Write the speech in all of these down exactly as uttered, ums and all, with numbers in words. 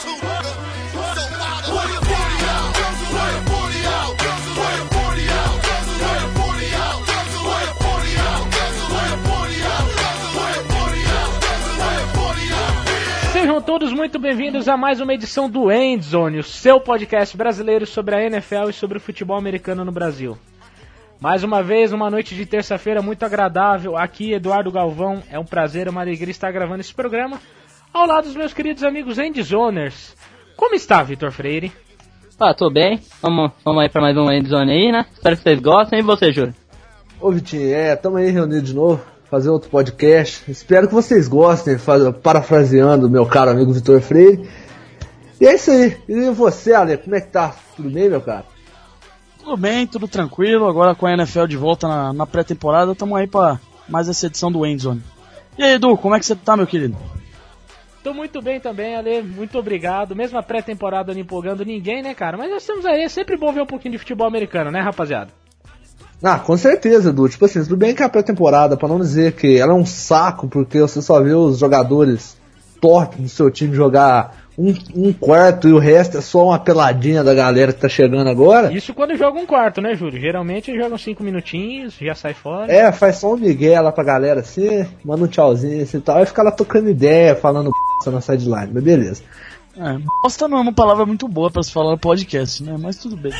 Sejam todos muito bem-vindos a mais uma edição do Endzone, o seu podcast brasileiro sobre a N F L e sobre o futebol americano no Brasil. Mais uma vez, uma noite de terça-feira muito agradável. Aqui, Eduardo Galvão, é um prazer, uma alegria estar gravando esse programa ao lado dos meus queridos amigos Endzoners. Como está, Vitor Freire? Ah, tô bem. Vamos, vamos aí pra mais um Endzone aí, né? Espero que vocês gostem. E você, Júlio? Ô, Vitinho, é, tamo aí reunidos de novo, fazer outro podcast. Espero que vocês gostem, parafraseando o meu caro amigo Vitor Freire. E é isso aí. E você, Ale, como é que tá? Tudo bem, meu cara? Tudo bem, tudo tranquilo. Agora com a N F L de volta na, na pré-temporada, estamos aí pra mais essa edição do Endzone. E aí, Edu, como é que você tá, meu querido? Tô muito bem também, Ale, muito obrigado. Mesmo a pré-temporada não empolgando ninguém, né, cara? Mas nós estamos aí, é sempre bom ver um pouquinho de futebol americano, né, rapaziada? Ah, com certeza, Edu. Tipo assim, tudo bem que a pré-temporada, pra não dizer que ela é um saco, porque você só vê os jogadores top do seu time jogar um, um quarto e o resto é só uma peladinha da galera que tá chegando agora. Isso quando joga um quarto, né, Júlio? Geralmente jogam cinco minutinhos, já sai fora. É, faz só um migué lá pra galera assim, manda um tchauzinho assim, e tal, e fica lá tocando ideia, falando b*** na sideline, mas beleza. É, bosta não é uma palavra muito boa pra se falar no podcast, né? Mas tudo bem.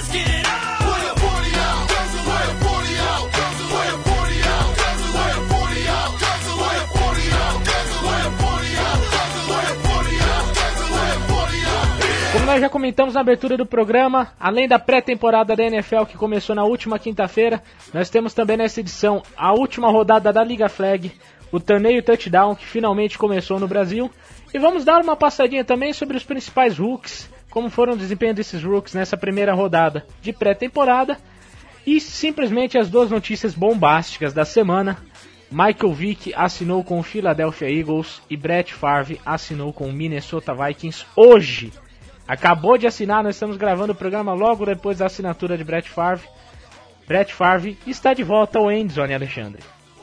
Como nós já comentamos na abertura do programa, além da pré-temporada da N F L que começou na última quinta-feira, nós temos também nessa edição a última rodada da Liga Flag, o torneio Touchdown que finalmente começou no Brasil, e vamos dar uma passadinha também sobre os principais rookies, como foram o desempenho desses rookies nessa primeira rodada de pré-temporada, e simplesmente as duas notícias bombásticas da semana. Michael Vick assinou com o Philadelphia Eagles e Brett Favre assinou com o Minnesota Vikings hoje. Acabou de assinar, nós estamos gravando o programa logo depois da assinatura de Brett Favre. Brett Favre está de volta ao Endzone, Alexandre.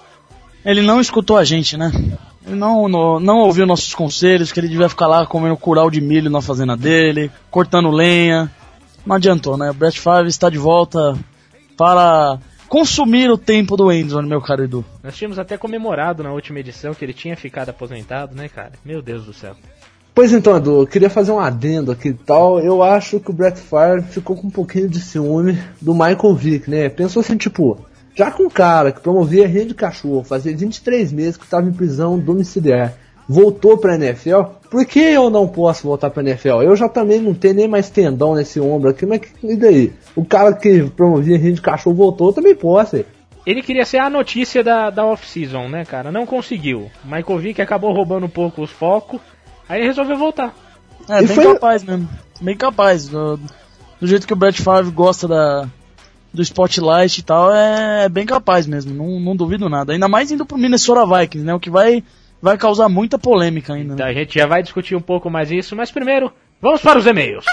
Ele não escutou a gente, né? Ele não, não, não ouviu nossos conselhos, que ele devia ficar lá comendo curau de milho na fazenda dele, cortando lenha. Não adiantou, né? O Brett Favre está de volta para consumir o tempo do Endzone, meu caro Edu. Nós tínhamos até comemorado na última edição que ele tinha ficado aposentado, né, cara? Meu Deus do céu. Pois então, Edu, eu queria fazer um adendo aqui e tal. Eu acho que o Brett Favre ficou com um pouquinho de ciúme do Michael Vick, né? Pensou assim, tipo, já que um cara que promovia rede de cachorro, fazia vinte e três meses que estava em prisão domiciliar, voltou pra N F L, por que eu não posso voltar pra N F L? Eu já também não tenho nem mais tendão nesse ombro aqui, mas e daí? O cara que promovia rede de cachorro voltou, eu também posso, hein? Ele queria ser a notícia da, da off-season, né, cara? Não conseguiu. Michael Vick acabou roubando um pouco os focos. Aí ele resolveu voltar. É, e bem foi... capaz mesmo. Bem capaz. Do, do jeito que o Brett Favre gosta da, do spotlight e tal, é, é bem capaz mesmo. Não, não duvido nada. Ainda mais indo pro Minnesota Vikings, né? O que vai, vai causar muita polêmica ainda. Então, né? A gente já vai discutir um pouco mais isso, mas primeiro, vamos para os e-mails.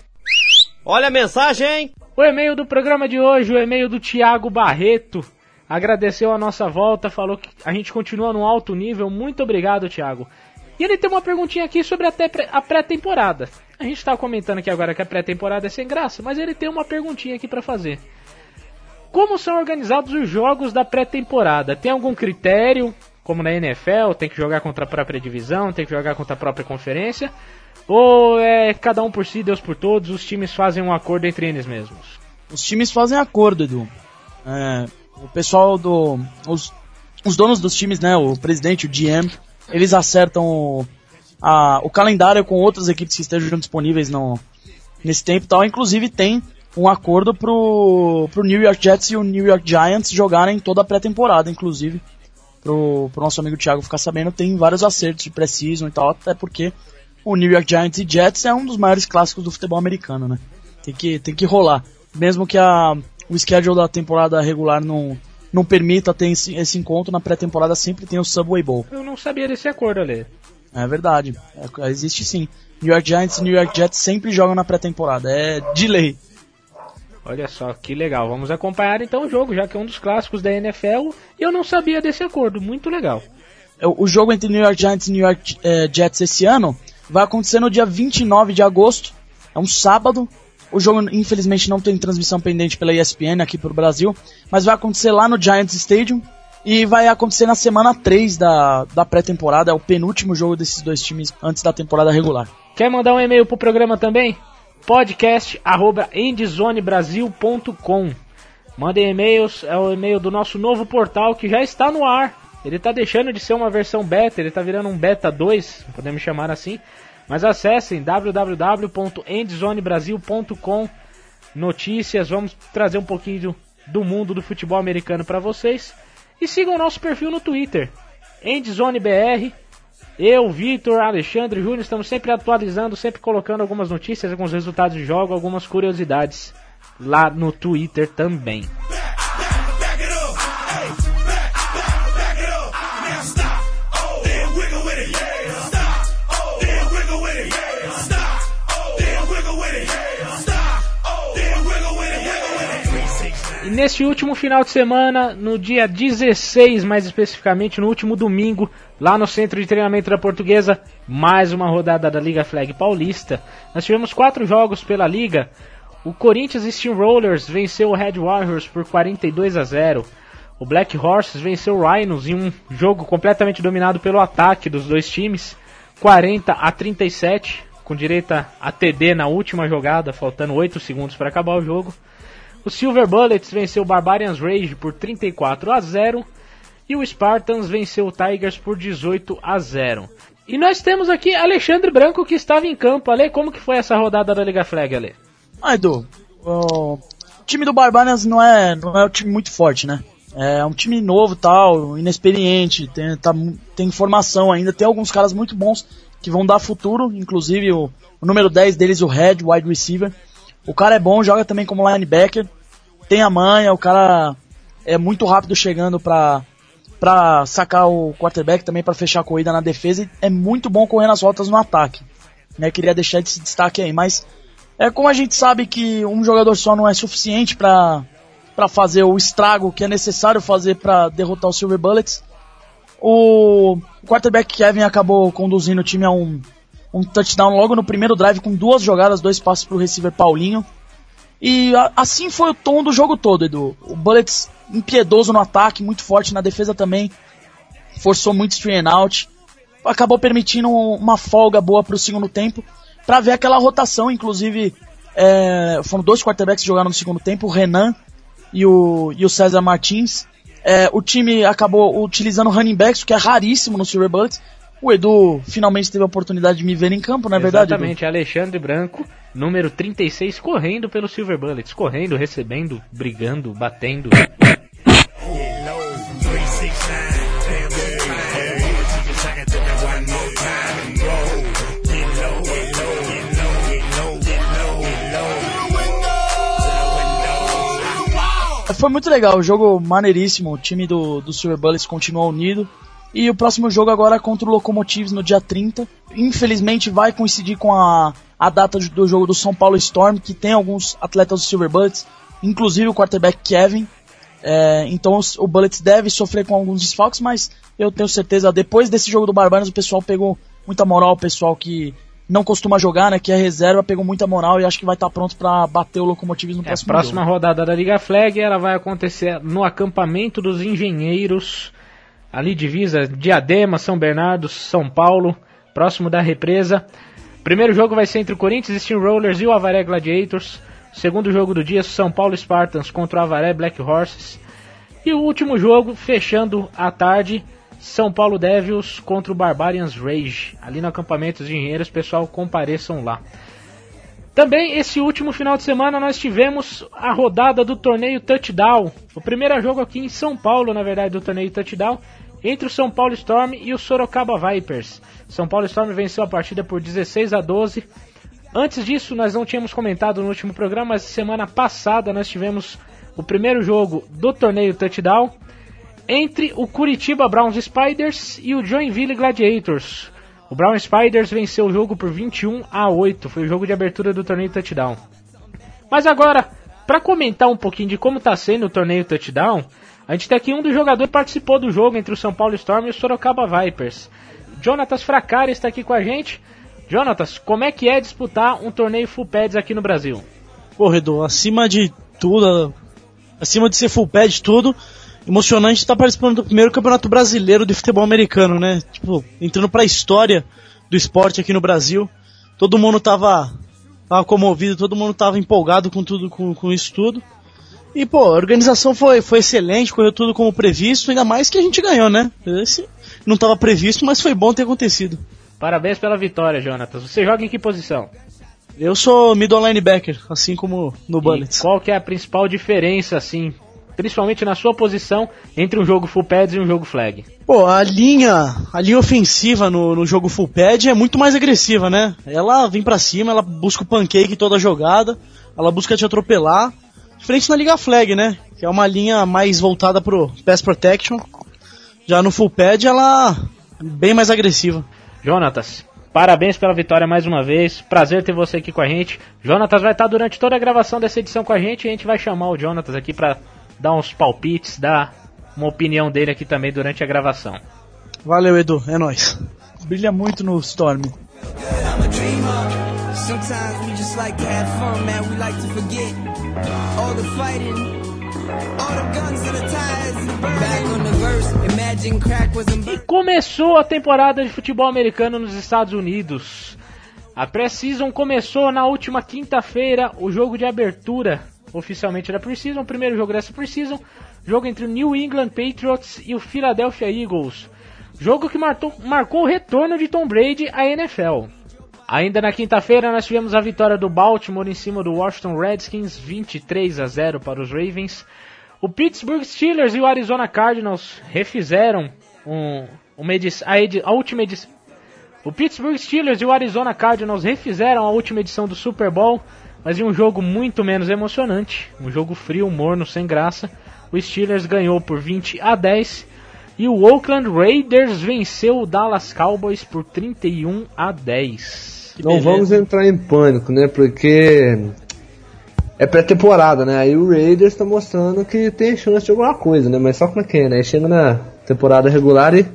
Olha a mensagem, hein? O e-mail do programa de hoje, o e-mail do Thiago Barreto. Agradeceu a nossa volta, falou que a gente continua num alto nível. Muito obrigado, Thiago. E ele tem uma perguntinha aqui sobre a pré-temporada. A gente está comentando aqui agora que a pré-temporada é sem graça, mas ele tem uma perguntinha aqui para fazer. Como são organizados os jogos da pré-temporada? Tem algum critério, como na N F L, tem que jogar contra a própria divisão, tem que jogar contra a própria conferência? Ou é cada um por si, Deus por todos, os times fazem um acordo entre eles mesmos? Os times fazem acordo, Edu. É, o pessoal do... Os, os donos dos times, né, o presidente, o G M... eles acertam o, a, o calendário com outras equipes que estejam disponíveis no, nesse tempo e tal. Inclusive tem um acordo pro, pro New York Jets e o New York Giants jogarem toda a pré-temporada, inclusive. Pro, pro nosso amigo Thiago ficar sabendo, tem vários acertos de pré-season e tal, até porque o New York Giants e Jets é um dos maiores clássicos do futebol americano, né? Tem que, tem que rolar. Mesmo que a, o schedule da temporada regular não... não permita ter esse, esse encontro, na pré-temporada sempre tem o Subway Bowl. Eu não sabia desse acordo, Ale. É verdade, é, existe sim. New York Giants e New York Jets sempre jogam na pré-temporada, é de lei. Olha só, que legal. Vamos acompanhar então o jogo, já que é um dos clássicos da N F L, e eu não sabia desse acordo, muito legal. o jogo entre New York Giants e New York eh, Jets esse ano vai acontecer no dia vinte e nove de agosto, é um sábado. O jogo, infelizmente, não tem transmissão pendente pela E S P N aqui pro Brasil, mas vai acontecer lá no Giants Stadium e vai acontecer na semana três da, da pré-temporada, é o penúltimo jogo desses dois times antes da temporada regular. Quer mandar um e-mail pro programa também? podcast arroba endzonebrasil ponto com. Mandem e-mails, é o e-mail do nosso novo portal que já está no ar. Ele está deixando de ser uma versão beta, ele está virando um beta dois, podemos chamar assim. Mas acessem w w w ponto endzonebrasil ponto com. Notícias, vamos trazer um pouquinho do, do mundo do futebol americano para vocês. E sigam o nosso perfil no Twitter, EndZoneBR. Eu, Vitor, Alexandre, Júnior, estamos sempre atualizando, sempre colocando algumas notícias, alguns resultados de jogo, algumas curiosidades lá no Twitter também. E neste último final de semana, no dia dezesseis, mais especificamente, no último domingo, lá no Centro de Treinamento da Portuguesa, mais uma rodada da Liga Flag Paulista. Nós tivemos quatro jogos pela Liga. O Corinthians Steamrollers venceu o Red Warriors por quarenta e dois a zero. O Black Horses venceu o Rhinos em um jogo completamente dominado pelo ataque dos dois times, quarenta a trinta e sete, com direito a T D na última jogada, faltando oito segundos para acabar o jogo. O Silver Bullets venceu o Barbarians Rage por trinta e quatro a zero e o Spartans venceu o Tigers por dezoito a zero. E nós temos aqui Alexandre Branco que estava em campo. Ale, como que foi essa rodada da Liga Flag, Ale? Ah, Edu, o time do Barbarians não é, não é um time muito forte, né? É um time novo, tal, inexperiente, tem, tá, tem formação ainda, tem alguns caras muito bons que vão dar futuro, inclusive o, o número dez deles, o Red, wide receiver. O cara é bom, joga também como linebacker, tem a manha, o cara é muito rápido chegando pra, pra sacar o quarterback, também pra fechar a corrida na defesa, e é muito bom correndo as rotas no ataque. Né, queria deixar esse destaque aí, mas é como a gente sabe que um jogador só não é suficiente pra, pra fazer o estrago que é necessário fazer pra derrotar o Silver Bullets. O quarterback Kevin acabou conduzindo o time a um um touchdown logo no primeiro drive com duas jogadas, dois passes pro receiver Paulinho. E a, assim foi o tom do jogo todo, Edu. O Bullets impiedoso no ataque, muito forte na defesa também. Forçou muito three and out. Acabou permitindo uma folga boa pro segundo tempo, pra ver aquela rotação. Inclusive, é, foram dois quarterbacks que jogaram no segundo tempo, o Renan e o, e o César Martins. É, o time acabou utilizando running backs, o que é raríssimo no Silver Bullets. O Edu finalmente teve a oportunidade de me ver em campo, não é verdade, Edu? Exatamente, Alexandre Branco, número trinta e seis, correndo pelo Silver Bullets, correndo, recebendo, brigando, batendo. Foi muito legal, o jogo maneiríssimo, o time do, do Silver Bullets continua unido. E o próximo jogo agora é contra o Locomotives no dia trinta. Infelizmente vai coincidir com a, a data do jogo do São Paulo Storm, que tem alguns atletas do Silver Bullets, inclusive o quarterback Kevin. É, então o Bullets deve sofrer com alguns desfalques, mas eu tenho certeza, depois desse jogo do Barbarians, o pessoal pegou muita moral, o pessoal que não costuma jogar, né, que é reserva, pegou muita moral e acho que vai estar pronto para bater o Locomotives no é, próximo jogo. A próxima jogo. rodada da Liga Flag ela vai acontecer no acampamento dos engenheiros, ali divisa Diadema, São Bernardo, São Paulo, próximo da represa. Primeiro jogo vai ser entre o Corinthians Steamrollers e o Avaré Gladiators. Segundo jogo do dia, São Paulo Spartans contra o Avaré Black Horses. E o último jogo, fechando a tarde, São Paulo Devils contra o Barbarians Rage. Ali no acampamento dos engenheiros, pessoal, compareçam lá. Também esse último final de semana nós tivemos a rodada do torneio Touchdown. O primeiro jogo aqui em São Paulo, na verdade, do torneio Touchdown, entre o São Paulo Storm e o Sorocaba Vipers. São Paulo Storm venceu a partida por dezesseis a doze. Antes disso, nós não tínhamos comentado no último programa, mas semana passada nós tivemos o primeiro jogo do torneio Touchdown entre o Curitiba Browns Spiders e o Joinville Gladiators. O Brown Spiders venceu o jogo por vinte e um a oito, foi o jogo de abertura do torneio Touchdown. Mas agora, para comentar um pouquinho de como está sendo o torneio Touchdown, A gente tem aqui um dos jogadores que participou do jogo entre o São Paulo Storm e o Sorocaba Vipers. Jonatas Fracari está aqui com a gente. Jonatas, como é que é disputar um torneio Full Pads aqui no Brasil? Pô, Edu, acima de tudo, acima de ser Full Pad tudo, emocionante estar participando do primeiro campeonato brasileiro de futebol americano, né? Tipo, entrando pra história do esporte aqui no Brasil. Todo mundo tava, tava comovido, todo mundo tava empolgado com tudo, com, com isso tudo. E, pô, a organização foi, foi excelente, correu tudo como previsto, ainda mais que a gente ganhou, né? Esse não estava previsto, mas foi bom ter acontecido. Parabéns pela vitória, Jonatas. Você joga em que posição? Eu sou middle linebacker, assim como no Bullets. E qual que é a principal diferença, assim, principalmente na sua posição, entre um jogo full pads e um jogo flag? Pô, a linha, a linha ofensiva no, no jogo full pad é muito mais agressiva, né? Ela vem pra cima, ela busca o pancake toda a jogada, ela busca te atropelar. Diferente na Liga Flag, né? Que é uma linha mais voltada pro Pass Protection. Já no Full Pad ela é bem mais agressiva. Jonatas, parabéns pela vitória mais uma vez. Prazer ter você aqui com a gente. Jonatas vai estar durante toda a gravação dessa edição com a gente. E a gente vai chamar o Jonatas aqui pra dar uns palpites, dar uma opinião dele aqui também durante a gravação. Valeu, Edu. É nóis. Brilha muito no Storm. Sometimes we just like to have fun, man. We like to forget all the fighting, all the guns and the ties. Back on the verse, imagine crack was in... E começou a temporada de futebol americano nos Estados Unidos. A pré-season começou na última quinta-feira. O jogo de abertura oficialmente da pre-season, o primeiro jogo dessa pre-season, jogo entre o New England Patriots e o Philadelphia Eagles. Jogo que marcou, marcou o retorno de Tom Brady à N F L. Ainda na quinta-feira nós tivemos a vitória do Baltimore em cima do Washington Redskins, vinte e três a zero para os Ravens. O Pittsburgh Steelers e o Arizona Cardinals refizeram um, uma edição, a, edi- a última edição. O Pittsburgh Steelers e o Arizona Cardinals refizeram a última edição do Super Bowl, mas em um jogo muito menos emocionante, um jogo frio, morno, sem graça. O Steelers ganhou por vinte a dez. E o Oakland Raiders venceu o Dallas Cowboys por trinta e um a dez. Não vamos entrar em pânico, né? Porque é pré-temporada, né? Aí o Raiders tá mostrando que tem chance de alguma coisa, né? Mas só como é que é, né? Chega na temporada regular e...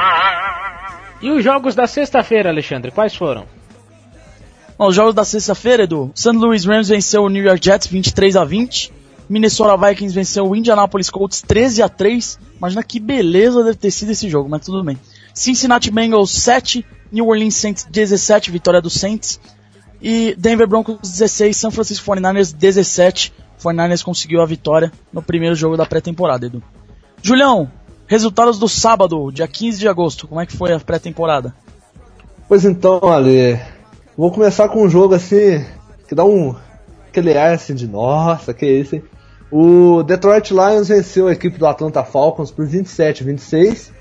E os jogos da sexta-feira, Alexandre, quais foram? Bom, os jogos da sexta-feira, Edu. Saint Louis Rams venceu o New York Jets vinte e três a vinte. Minnesota Vikings venceu o Indianapolis Colts treze a três. Imagina que beleza deve ter sido esse jogo, mas tudo bem. Cincinnati Bengals sete, New Orleans Saints dezessete, vitória dos Saints. E Denver Broncos dezesseis, San Francisco forty-niners dezessete. forty-niners conseguiu a vitória no primeiro jogo da pré-temporada, Edu. Julião, resultados do sábado, dia quinze de agosto, como é que foi a pré-temporada? Pois então, Ale, vou começar com um jogo assim, que dá um... aquele ar assim de, nossa, que é isso, hein? O Detroit Lions venceu a equipe do Atlanta Falcons por vinte e sete a vinte e seis.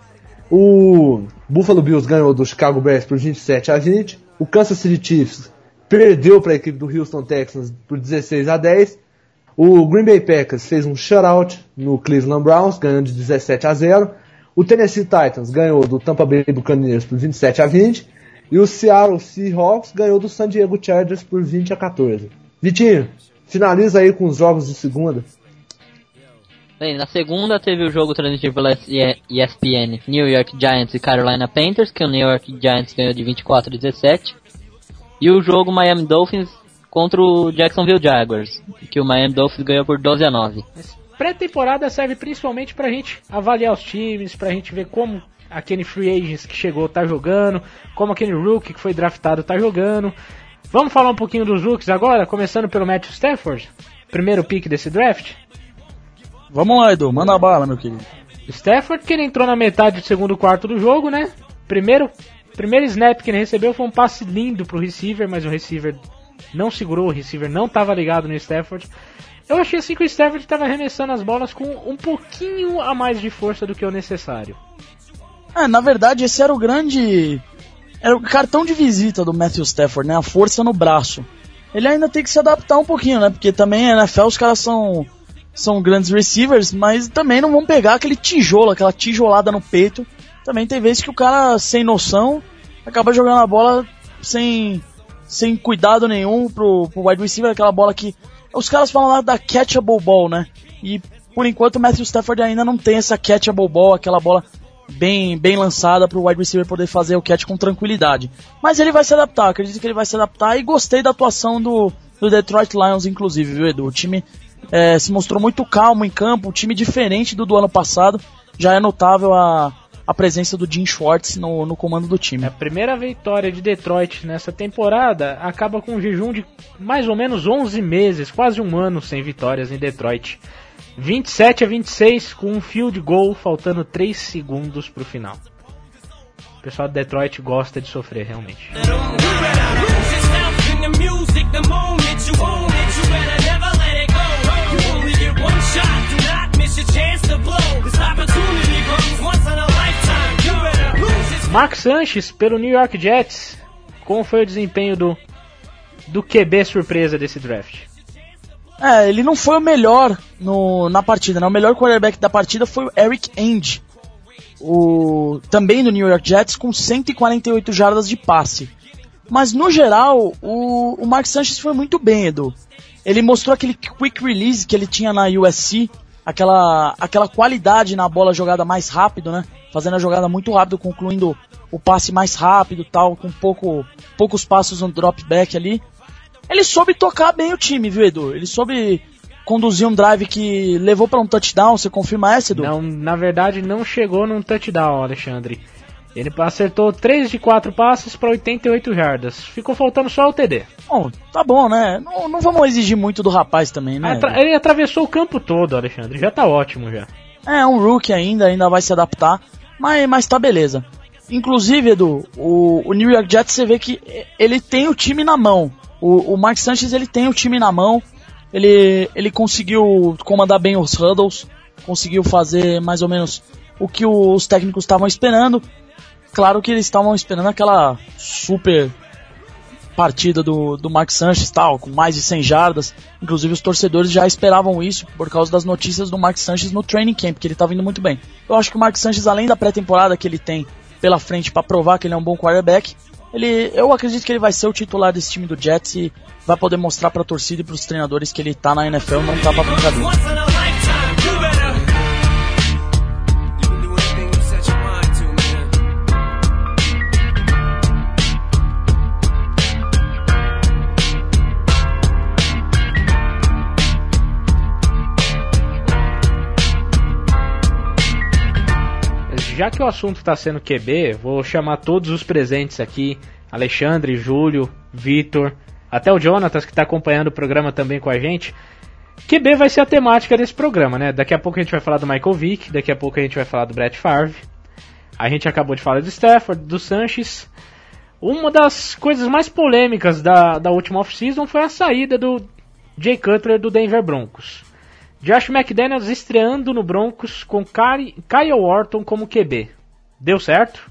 O Buffalo Bills ganhou do Chicago Bears por vinte e sete a vinte. O Kansas City Chiefs perdeu para a equipe do Houston Texans por dezesseis a dez. O Green Bay Packers fez um shutout no Cleveland Browns, ganhando de dezessete a zero. O Tennessee Titans ganhou do Tampa Bay Buccaneers por vinte e sete a vinte. E o Seattle Seahawks ganhou do San Diego Chargers por vinte a quatorze. Vitinho, finaliza aí com os jogos de segunda. Bem, na segunda teve o jogo transmitido pela E S P N, New York Giants e Carolina Panthers, que o New York Giants ganhou de vinte e quatro a dezessete. E o jogo Miami Dolphins contra o Jacksonville Jaguars, que o Miami Dolphins ganhou por doze a nove. Pré-temporada serve principalmente pra gente avaliar os times, pra gente ver como aquele free agent que chegou tá jogando, como aquele rookie que foi draftado tá jogando. Vamos falar um pouquinho dos rookies agora, começando pelo Matthew Stafford, primeiro pick desse draft. Vamos lá, Edu, manda a bala, meu querido. Stafford, que ele entrou na metade do segundo quarto do jogo, né? Primeiro, primeiro snap que ele recebeu foi um passe lindo pro receiver, mas o receiver não segurou, o receiver não estava ligado no Stafford. Eu achei assim que o Stafford estava arremessando as bolas com um pouquinho a mais de força do que o necessário. É, na verdade, esse era o grande... Era o cartão de visita do Matthew Stafford, né? A força no braço. Ele ainda tem que se adaptar um pouquinho, né? Porque também na N F L os caras são, são grandes receivers, mas também não vão pegar aquele tijolo, aquela tijolada no peito. Também tem vezes que o cara, sem noção, acaba jogando a bola sem, sem cuidado nenhum pro, pro wide receiver, aquela bola que... Os caras falam lá da catchable ball, né? E por enquanto o Matthew Stafford ainda não tem essa catchable ball, aquela bola bem, bem lançada para o wide receiver poder fazer o catch com tranquilidade. Mas ele vai se adaptar, acredito que ele vai se adaptar, e gostei da atuação do, do Detroit Lions, inclusive, viu, Edu? O time é, se mostrou muito calmo em campo, um time diferente do do ano passado. Já é notável a, a presença do Jim Schwartz no, no comando do time. A primeira vitória de Detroit nessa temporada acaba com um jejum de mais ou menos onze meses, quase um ano sem vitórias em Detroit. vinte e sete a vinte e seis com um field goal faltando três segundos pro final. O pessoal de Detroit gosta de sofrer realmente. Mark Sanchez pelo New York Jets. Como foi o desempenho do, do Q B surpresa desse draft? É, ele não foi o melhor no, na partida, né? O melhor quarterback da partida foi o Eric End, o, também do New York Jets, com cento e quarenta e oito jardas de passe. Mas no geral, o, o Mark Sanchez foi muito bem, Edu. Ele mostrou aquele quick release que ele tinha na U S C, aquela, aquela qualidade na bola jogada mais rápido, né? Fazendo a jogada muito rápido, concluindo o passe mais rápido, tal, com pouco, poucos passos no drop back ali. Ele soube tocar bem o time, viu, Edu? Ele soube conduzir um drive que levou para um touchdown. Você confirma essa, Edu? Não, na verdade não chegou num touchdown, Alexandre. Ele acertou três de quatro passes para oitenta e oito jardas. Ficou faltando só o T D. Bom, tá bom, né? Não, não vamos exigir muito do rapaz também, né? Atra- ele atravessou o campo todo, Alexandre. Já tá ótimo, já. É, um rookie ainda, ainda vai se adaptar. Mas, mas tá beleza. Inclusive, Edu, o, o New York Jets, você vê que ele tem o time na mão. O, o Mark Sanchez, ele tem o time na mão. Ele, ele conseguiu comandar bem os huddles. Conseguiu fazer mais ou menos o que os técnicos estavam esperando. Claro que eles estavam esperando aquela super partida do, do Mark Sanchez, tal, com mais de cem jardas. Inclusive os torcedores já esperavam isso por causa das notícias do Mark Sanchez no training camp, que ele estava indo muito bem. Eu acho que o Mark Sanchez, além da pré-temporada que ele tem pela frente para provar que ele é um bom quarterback, ele, eu acredito que ele vai ser o titular desse time do Jets e vai poder mostrar para a torcida e para os treinadores que ele tá na N F L, não tá pra brincadeira. Já que o assunto está sendo Q B, vou chamar todos os presentes aqui, Alexandre, Júlio, Vitor, até o Jonatas, que está acompanhando o programa também com a gente. Q B vai ser a temática desse programa, né? Daqui a pouco a gente vai falar do Michael Vick, daqui a pouco a gente vai falar do Brett Favre. A gente acabou de falar do Stafford, do Sanchez. Uma das coisas mais polêmicas da, da última off-season foi a saída do Jay Cutler do Denver Broncos. Josh McDaniels estreando no Broncos com Kyle Orton como Q B. Deu certo?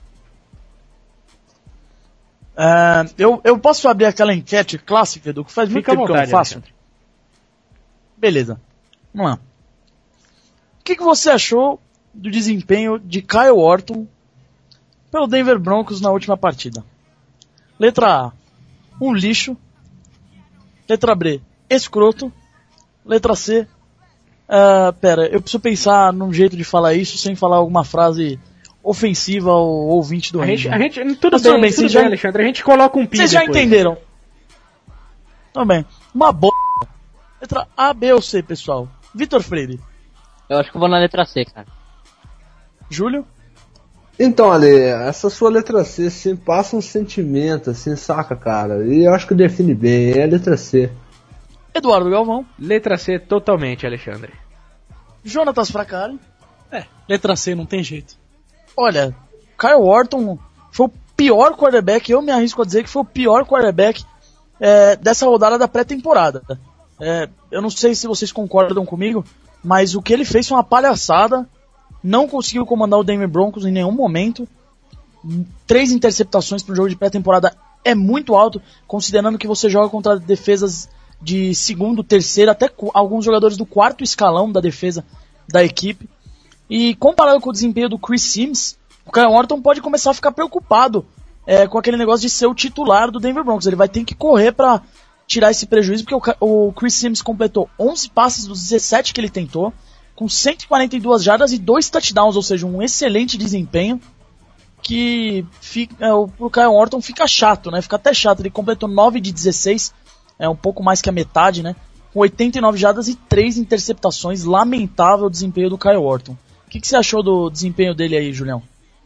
Uh, eu, eu posso abrir aquela enquete clássica, Edu, que faz muito Fica tempo à vontade, que eu não faço? Alexandre. Beleza. Vamos lá. O que, que você achou do desempenho de Kyle Orton pelo Denver Broncos na última partida? Letra A, um lixo. Letra B, escroto. Letra C, Uh, pera, eu preciso pensar num jeito de falar isso sem falar alguma frase ofensiva ao ouvinte do a gente, Ranger. a gente, Tudo Mas bem, tudo bem, tudo vocês bem, já- Alexandre. A gente coloca um pi Vocês já depois. entenderam? Tudo bem. Uma boa. Letra A, B ou C, pessoal? Vitor Freire. Eu acho que eu vou na letra C, cara. Júlio? Então, Ale, essa sua letra C, assim, passa um sentimento, assim, saca, cara? E eu acho que define bem, é a letra C. Eduardo Galvão. Letra C totalmente, Alexandre. Jonatas Fracari. É, letra C, não tem jeito. Olha, Kyle Orton foi o pior quarterback, eu me arrisco a dizer que foi o pior quarterback é, dessa rodada da pré-temporada. É, eu não sei se vocês concordam comigo, mas o que ele fez foi uma palhaçada, não conseguiu comandar o Denver Broncos em nenhum momento. Três interceptações para um jogo de pré-temporada é muito alto, considerando que você joga contra defesas de segundo, terceiro, até alguns jogadores do quarto escalão da defesa da equipe. E comparado com o desempenho do Chris Sims, o Kyle Orton pode começar a ficar preocupado é, com aquele negócio de ser o titular do Denver Broncos. Ele vai ter que correr para tirar esse prejuízo, porque o, o Chris Sims completou onze passes dos dezessete que ele tentou, com cento e quarenta e duas jardas e dois touchdowns, ou seja, um excelente desempenho que fica, é, o Kyle Orton fica chato, né? Fica até chato. Ele completou nove de dezesseis, é um pouco mais que a metade, né? Com oitenta e nove jardas e três interceptações. Lamentável o desempenho do Kyle Orton. O que, que você achou do desempenho dele aí, Julião?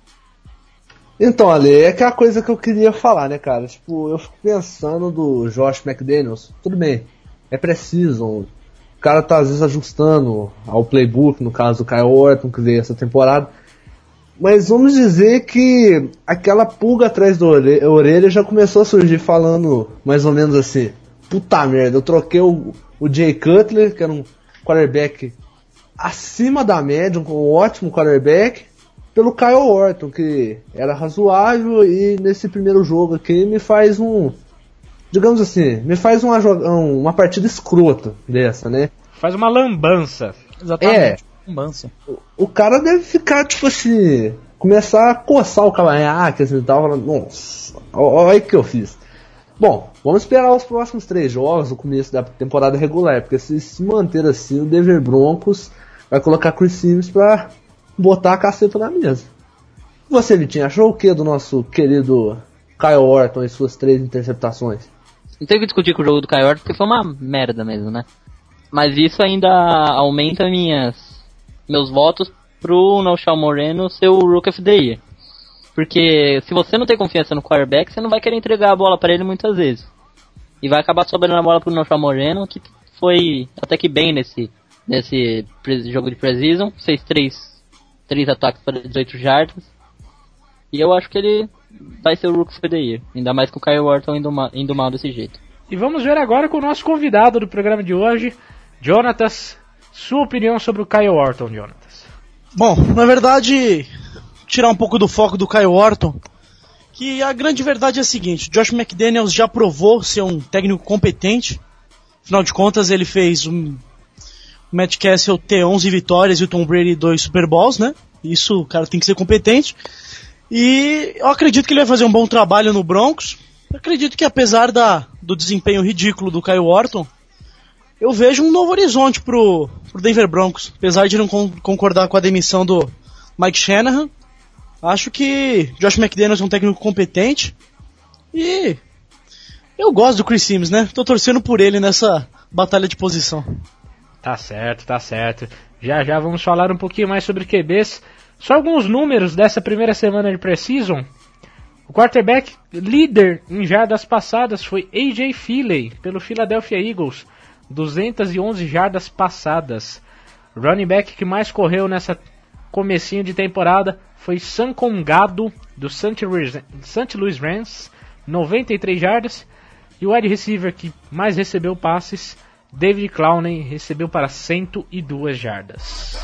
Então, Ale, é aquela coisa que eu queria falar, né, cara? Tipo, eu fico pensando do Josh McDaniels. Tudo bem, é preciso. O cara tá às vezes ajustando ao playbook, no caso do Kyle Orton, que veio essa temporada. Mas vamos dizer que aquela pulga atrás da orelha já começou a surgir falando mais ou menos assim: puta merda, eu troquei o, o Jay Cutler, que era um quarterback acima da média, um ótimo quarterback, pelo Kyle Orton, que era razoável, e nesse primeiro jogo aqui me faz um, digamos assim, me faz uma, uma partida escrota dessa, né? Faz uma lambança. Exatamente. É. O, o cara deve ficar, tipo assim, começar a coçar o cavanhaque assim, e tal, falando, nossa, olha o que eu fiz. Bom, vamos esperar os próximos três jogos, o começo da temporada regular, porque se se manter assim, o Denver Broncos vai colocar Chris Sims pra botar a caceta na mesa. Você, Vitinho, achou o que do nosso querido Kyle Orton e suas três interceptações? Não tem que discutir com o jogo do Kyle Orton, porque foi uma merda mesmo, né? Mas isso ainda aumenta minhas, meus votos pro Knowshon Moreno ser o Rookie of the Year. Porque se você não tem confiança no quarterback, você não vai querer entregar a bola pra ele muitas vezes. E vai acabar sobrando a bola pro Knowshon Moreno, que foi até que bem nesse, nesse jogo de pre-season. Fez três, três ataques para dezoito jardas. E eu acho que ele vai ser o Rookie of the Year. Ainda mais com o Kyle Orton indo mal, indo mal desse jeito. E vamos ver agora com o nosso convidado do programa de hoje, Jonatas. Sua opinião sobre o Kyle Orton, Jonatas? Bom, na verdade, tirar um pouco do foco do Kyle Orton, que a grande verdade é a seguinte: Josh McDaniels já provou ser um técnico competente. Afinal de contas, ele fez um, o Matt Castle ter onze vitórias e o Tom Brady dois Super Bowls, né? Isso, o cara tem que ser competente. E eu acredito que ele vai fazer um bom trabalho no Broncos. Eu acredito que apesar da, do desempenho ridículo do Kyle Orton, eu vejo um novo horizonte pro, pro Denver Broncos. Apesar de não con- concordar com a demissão do Mike Shanahan, acho que Josh McDaniels é um técnico competente. E eu gosto do Chris Sims, né? Tô torcendo por ele nessa batalha de posição. Tá certo, tá certo. Já já vamos falar um pouquinho mais sobre Q Bs. Só alguns números dessa primeira semana de pre-season. O quarterback líder em jardas passadas foi A J Feeley, pelo Philadelphia Eagles. duzentas e onze jardas passadas. O running back que mais correu nessa comecinho de temporada foi Sam Congado, do Saint Louis Rams, noventa e três jardas. E o wide receiver que mais recebeu passes, David Clowney, recebeu para cento e duas jardas.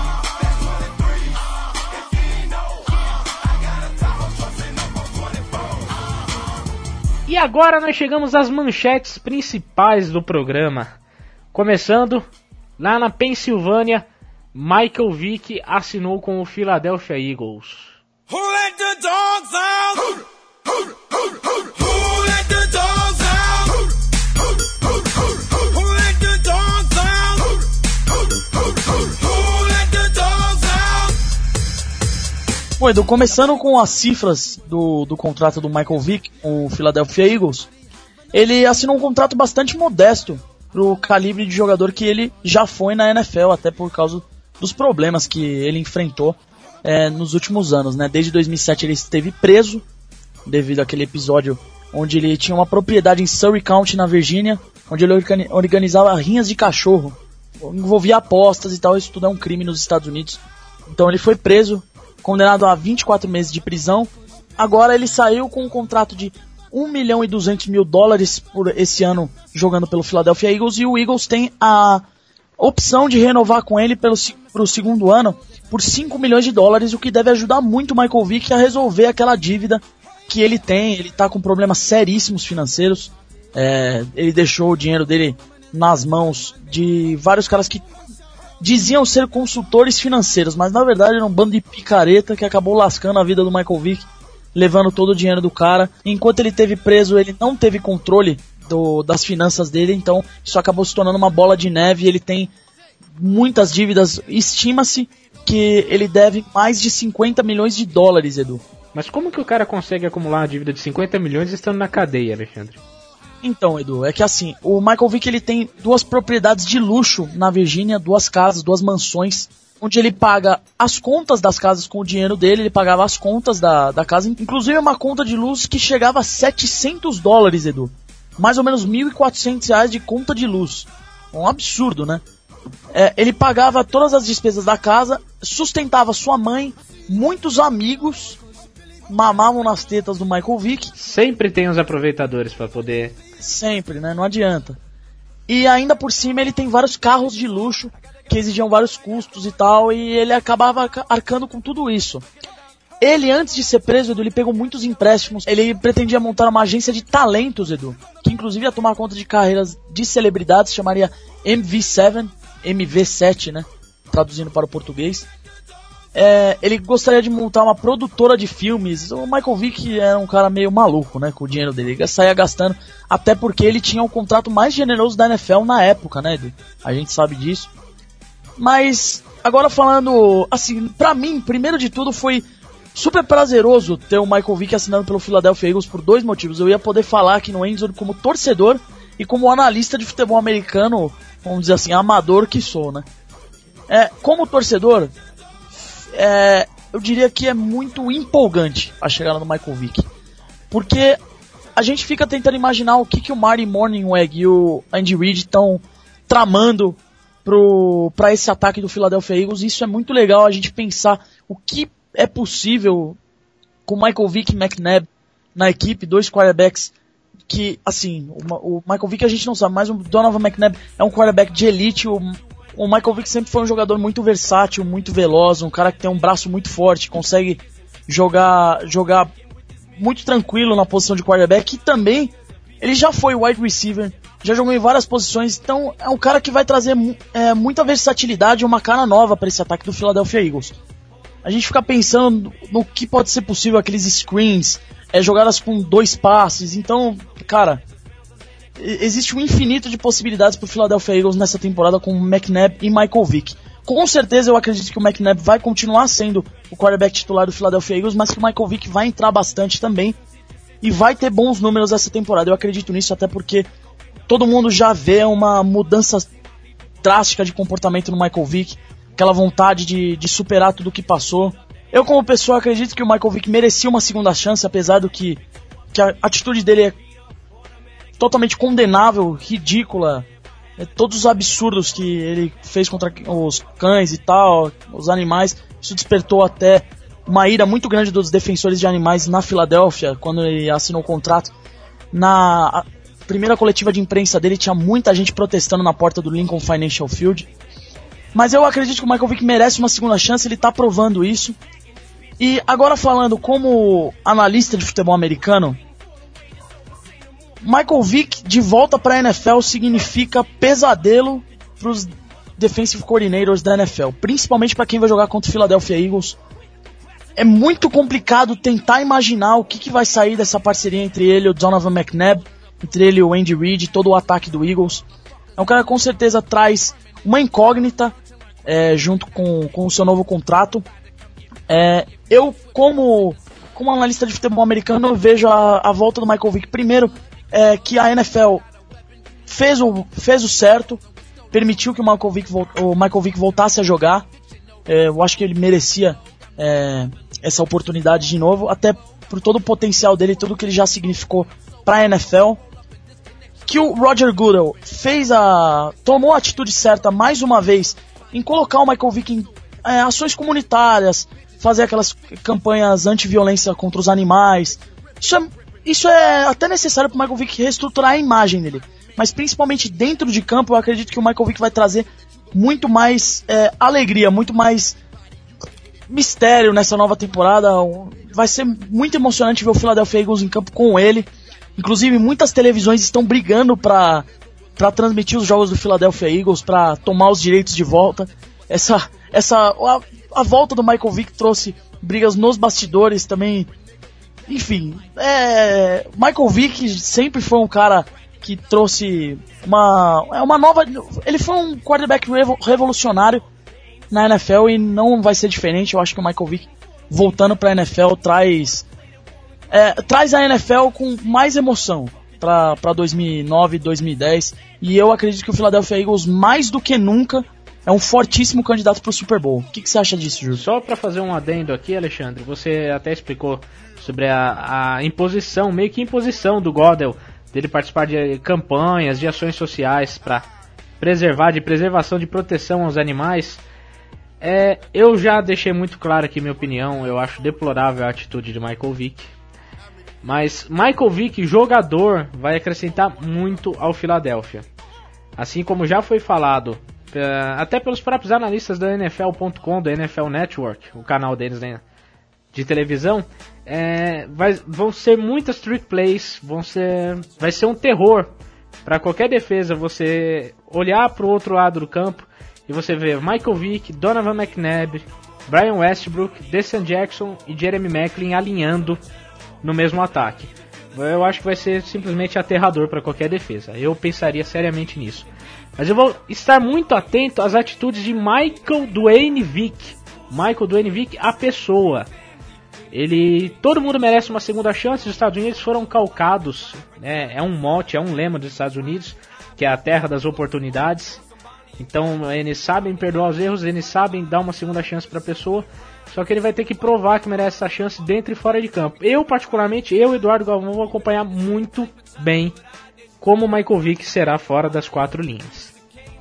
E agora nós chegamos às manchetes principais do programa. Começando, lá na Pensilvânia, Michael Vick assinou com o Philadelphia Eagles. Who let the dogs out? Who, who, who, who let the dogs out? Who, who, who, who let the dogs out? Who, who, who, who let the dogs out? Bom, Edu, começando com as cifras do, do contrato do Michael Vick com o Philadelphia Eagles, ele assinou um contrato bastante modesto pro calibre de jogador que ele já foi na N F L, até por causa dos problemas que ele enfrentou é, nos últimos anos, né? Desde dois mil e sete ele esteve preso devido àquele episódio onde ele tinha uma propriedade em Surry County, na Virgínia, onde ele organizava rinhas de cachorro, envolvia apostas e tal. Isso tudo é um crime nos Estados Unidos. Então ele foi preso, condenado a vinte e quatro meses de prisão. Agora ele saiu com um contrato de um milhão e duzentos mil dólares por esse ano jogando pelo Philadelphia Eagles, e o Eagles tem a opção de renovar com ele pelo pro segundo ano por cinco milhões de dólares, o que deve ajudar muito o Michael Vick a resolver aquela dívida que ele tem. Ele está com problemas seríssimos financeiros. É, ele deixou o dinheiro dele nas mãos de vários caras que diziam ser consultores financeiros, mas na verdade era um bando de picareta que acabou lascando a vida do Michael Vick, levando todo o dinheiro do cara. Enquanto ele esteve preso, ele não teve controle do, das finanças dele, então isso acabou se tornando uma bola de neve. Ele tem muitas dívidas. Estima-se que ele deve mais de cinquenta milhões de dólares, Edu. Mas como que o cara consegue acumular uma dívida de cinquenta milhões estando na cadeia, Alexandre? Então, Edu, é que assim, o Michael Vick ele tem duas propriedades de luxo na Virgínia, duas casas, duas mansões, onde ele paga as contas das casas com o dinheiro dele, ele pagava as contas da, da casa, inclusive uma conta de luz que chegava a setecentos dólares, Edu. Mais ou menos mil e quatrocentos reais de conta de luz. Um absurdo, né? É, ele pagava todas as despesas da casa, sustentava sua mãe, muitos amigos mamavam nas tetas do Michael Vick. Sempre tem uns aproveitadores pra poder... Sempre, né? Não adianta. E ainda por cima ele tem vários carros de luxo que exigiam vários custos e tal, e ele acabava arcando com tudo isso. Ele, antes de ser preso, Edu, ele pegou muitos empréstimos. Ele pretendia montar uma agência de talentos, Edu, que inclusive ia tomar conta de carreiras de celebridades, chamaria M V sete, M V sete, né? Traduzindo para o português. É, ele gostaria de montar uma produtora de filmes. O Michael Vick era um cara meio maluco, né, com o dinheiro dele. Ele saía gastando, até porque ele tinha o contrato mais generoso da N F L na época, né, Edu? A gente sabe disso. Mas, agora falando, assim, pra mim, primeiro de tudo foi super prazeroso ter o Michael Vick assinando pelo Philadelphia Eagles por dois motivos. Eu ia poder falar aqui no Endzone como torcedor e como analista de futebol americano, vamos dizer assim, amador que sou, né? É, como torcedor, é, eu diria que é muito empolgante a chegada do Michael Vick. Porque a gente fica tentando imaginar o que, que o Marty Mornhinweg e o Andy Reid estão tramando para esse ataque do Philadelphia Eagles. Isso é muito legal, a gente pensar o que é possível com Michael Vick e McNabb na equipe, dois quarterbacks que, assim, o, o Michael Vick a gente não sabe, mas o Donovan McNabb é um quarterback de elite. O, o Michael Vick sempre foi um jogador muito versátil, muito veloz, um cara que tem um braço muito forte, consegue jogar, jogar muito tranquilo na posição de quarterback, e também ele já foi wide receiver, já jogou em várias posições, então é um cara que vai trazer é, muita versatilidade e uma cara nova para esse ataque do Philadelphia Eagles. A gente fica pensando no que pode ser possível, aqueles screens, é, jogadas com dois passes, então, cara, existe um infinito de possibilidades para o Philadelphia Eagles nessa temporada com McNabb e Michael Vick. Com certeza eu acredito que o McNabb vai continuar sendo o quarterback titular do Philadelphia Eagles, mas que o Michael Vick vai entrar bastante também e vai ter bons números essa temporada. Eu acredito nisso, até porque todo mundo já vê uma mudança drástica de comportamento no Michael Vick, aquela vontade de, de superar tudo o que passou. Eu, como pessoa, acredito que o Michael Vick merecia uma segunda chance, apesar do que, que a atitude dele é totalmente condenável, ridícula. É, todos os absurdos que ele fez contra os cães e tal, os animais, isso despertou até uma ira muito grande dos defensores de animais na Filadélfia, quando ele assinou o contrato. Na primeira coletiva de imprensa dele, tinha muita gente protestando na porta do Lincoln Financial Field. Mas eu acredito que o Michael Vick merece uma segunda chance, ele está provando isso. E agora falando como analista de futebol americano, Michael Vick de volta para a N F L significa pesadelo para os defensive coordinators da N F L, principalmente para quem vai jogar contra o Philadelphia Eagles. É muito complicado tentar imaginar o que, que vai sair dessa parceria entre ele e o Donovan McNabb, entre ele e o Andy Reid, todo o ataque do Eagles. É um cara que com certeza traz uma incógnita é, junto com, com o seu novo contrato. É, eu, como, como analista de futebol americano, eu vejo a, a volta do Michael Vick. Primeiro, é, que a N F L fez o, fez o certo, permitiu que o Michael Vick, o Michael Vick voltasse a jogar. É, eu acho que ele merecia é, essa oportunidade de novo, até por todo o potencial dele, tudo que ele já significou para a N F L. Que o Roger Goodell fez a, tomou a atitude certa mais uma vez em colocar o Michael Vick em é, ações comunitárias, fazer aquelas campanhas anti-violência contra os animais. Isso é, isso é até necessário para o Michael Vick reestruturar a imagem dele. Mas principalmente dentro de campo, eu acredito que o Michael Vick vai trazer muito mais é, alegria, muito mais mistério nessa nova temporada. Vai ser muito emocionante ver o Philadelphia Eagles em campo com ele. Inclusive, muitas televisões estão brigando para para transmitir os jogos do Philadelphia Eagles, para tomar os direitos de volta. Essa, essa, a, a volta do Michael Vick trouxe brigas nos bastidores também. Enfim, é, Michael Vick sempre foi um cara que trouxe uma, é uma nova... Ele foi um quarterback revolucionário na N F L e não vai ser diferente. Eu acho que o Michael Vick, voltando para a N F L, traz, é, traz a N F L com mais emoção para dois mil e nove, dois mil e dez. E eu acredito que o Philadelphia Eagles, mais do que nunca, é um fortíssimo candidato para o Super Bowl. O que, que você acha disso, Júlio? Só para fazer um adendo aqui, Alexandre, você até explicou sobre a, a imposição, meio que imposição do Goodell, dele participar de campanhas, de ações sociais para preservar, de preservação, de proteção aos animais. É, eu já deixei muito claro aqui minha opinião, eu acho deplorável a atitude de Michael Vick. Mas Michael Vick, jogador, vai acrescentar muito ao Philadelphia. Assim como já foi falado, até pelos próprios analistas da N F L ponto com, do N F L Network, o canal deles, né, de televisão, é, vai, vão ser muitas trick plays, vão ser, vai ser um terror para qualquer defesa. Você olhar para o outro lado do campo e você ver Michael Vick, Donovan McNabb, Brian Westbrook, Deshaun Jackson e Jeremy Maclin alinhando no mesmo ataque. Eu acho que vai ser simplesmente aterrador para qualquer defesa. Eu pensaria seriamente nisso. Mas eu vou estar muito atento às atitudes de Michael Dwayne Vick. Michael Dwayne Vick, a pessoa. Ele, todo mundo merece uma segunda chance. Os Estados Unidos foram calcados, né? É um mote, é um lema dos Estados Unidos, que é a terra das oportunidades. Então eles sabem perdoar os erros, eles sabem dar uma segunda chance para a pessoa. Só que ele vai ter que provar que merece essa chance dentro e fora de campo. Eu, particularmente, eu, Eduardo Galvão, vou acompanhar muito bem como o Michael Vick será fora das quatro linhas.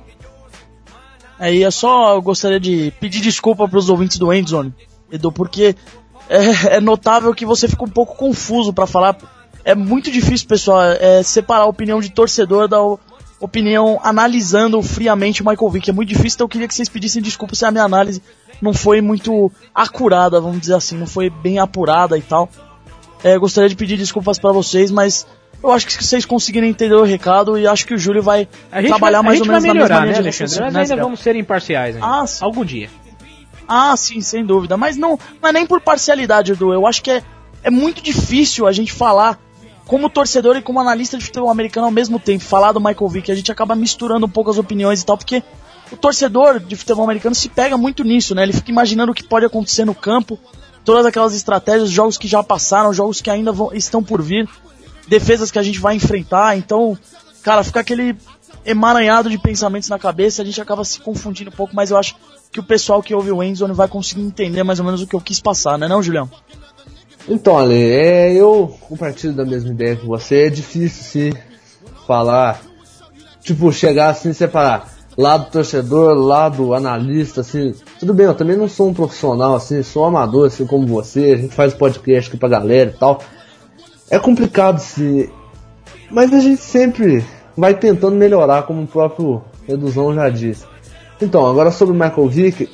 Aí é só, eu gostaria de pedir desculpa para os ouvintes do Endzone, Edu, porque é, é notável que você fica um pouco confuso para falar. É muito difícil, pessoal, é, separar a opinião de torcedor da opinião analisando friamente o Michael Vick. É muito difícil, então eu queria que vocês pedissem desculpa se a minha análise não foi muito acurada, vamos dizer assim, não foi bem apurada e tal. É, gostaria de pedir desculpas para vocês, mas eu acho que vocês conseguiram entender o recado e acho que o Júlio vai trabalhar vai, mais ou menos melhorar, na mesma né, linha de Alexandre? Mas ainda vamos ser imparciais ainda. Ah, algum dia. Ah, sim, sem dúvida. Mas não, não é nem por parcialidade, Edu. Eu acho que é, é muito difícil a gente falar como torcedor e como analista de futebol americano ao mesmo tempo, falar do Michael Vick. A gente acaba misturando um pouco as opiniões e tal, porque o torcedor de futebol americano se pega muito nisso, né? Ele fica imaginando o que pode acontecer no campo, todas aquelas estratégias, jogos que já passaram, jogos que ainda vão, estão por vir, defesas que a gente vai enfrentar. Então, cara, fica aquele emaranhado de pensamentos na cabeça, a gente acaba se confundindo um pouco, mas eu acho que o pessoal que ouve o Endzone vai conseguir entender mais ou menos o que eu quis passar, né, não, Julião? Então, Ale, é, eu compartilho da mesma ideia que você. É difícil, sim, falar, tipo, chegar assim, separar lado torcedor, lado analista, assim. Tudo bem, eu também não sou um profissional, assim, sou um amador, assim, como você. A gente faz podcast aqui pra galera e tal. É complicado, sim, mas a gente sempre vai tentando melhorar, como o próprio Reduzão já disse. Então, agora sobre o Michael Vick,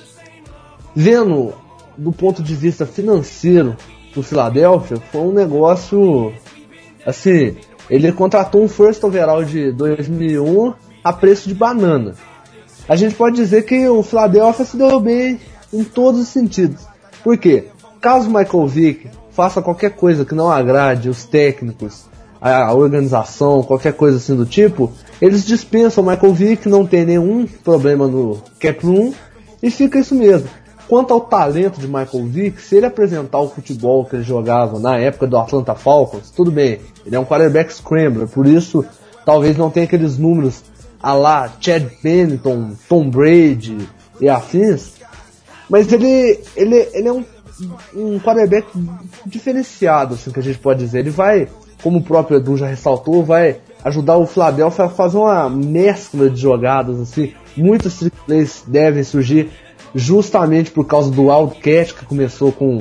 vendo do ponto de vista financeiro do Philadelphia, foi um negócio, assim, ele contratou um first overall de dois mil e um a preço de banana. A gente pode dizer que o Philadelphia se deu bem em todos os sentidos. Por quê? Caso o Michael Vick faça qualquer coisa que não agrade os técnicos, a organização, qualquer coisa assim do tipo, eles dispensam o Michael Vick, não tem nenhum problema no cap room e fica isso mesmo. Quanto ao talento de Michael Vick, se ele apresentar o futebol que ele jogava na época do Atlanta Falcons, tudo bem, ele é um quarterback scrambler, por isso talvez não tenha aqueles números a lá Chad Pennington, Tom Brady e afins, mas ele, ele, ele é um, um quarterback diferenciado, assim que a gente pode dizer. Ele vai, como o próprio Edu já ressaltou, vai ajudar o Philadelphia a fazer uma mescla de jogadas, assim. Muitas trick plays devem surgir justamente por causa do Wildcat que começou com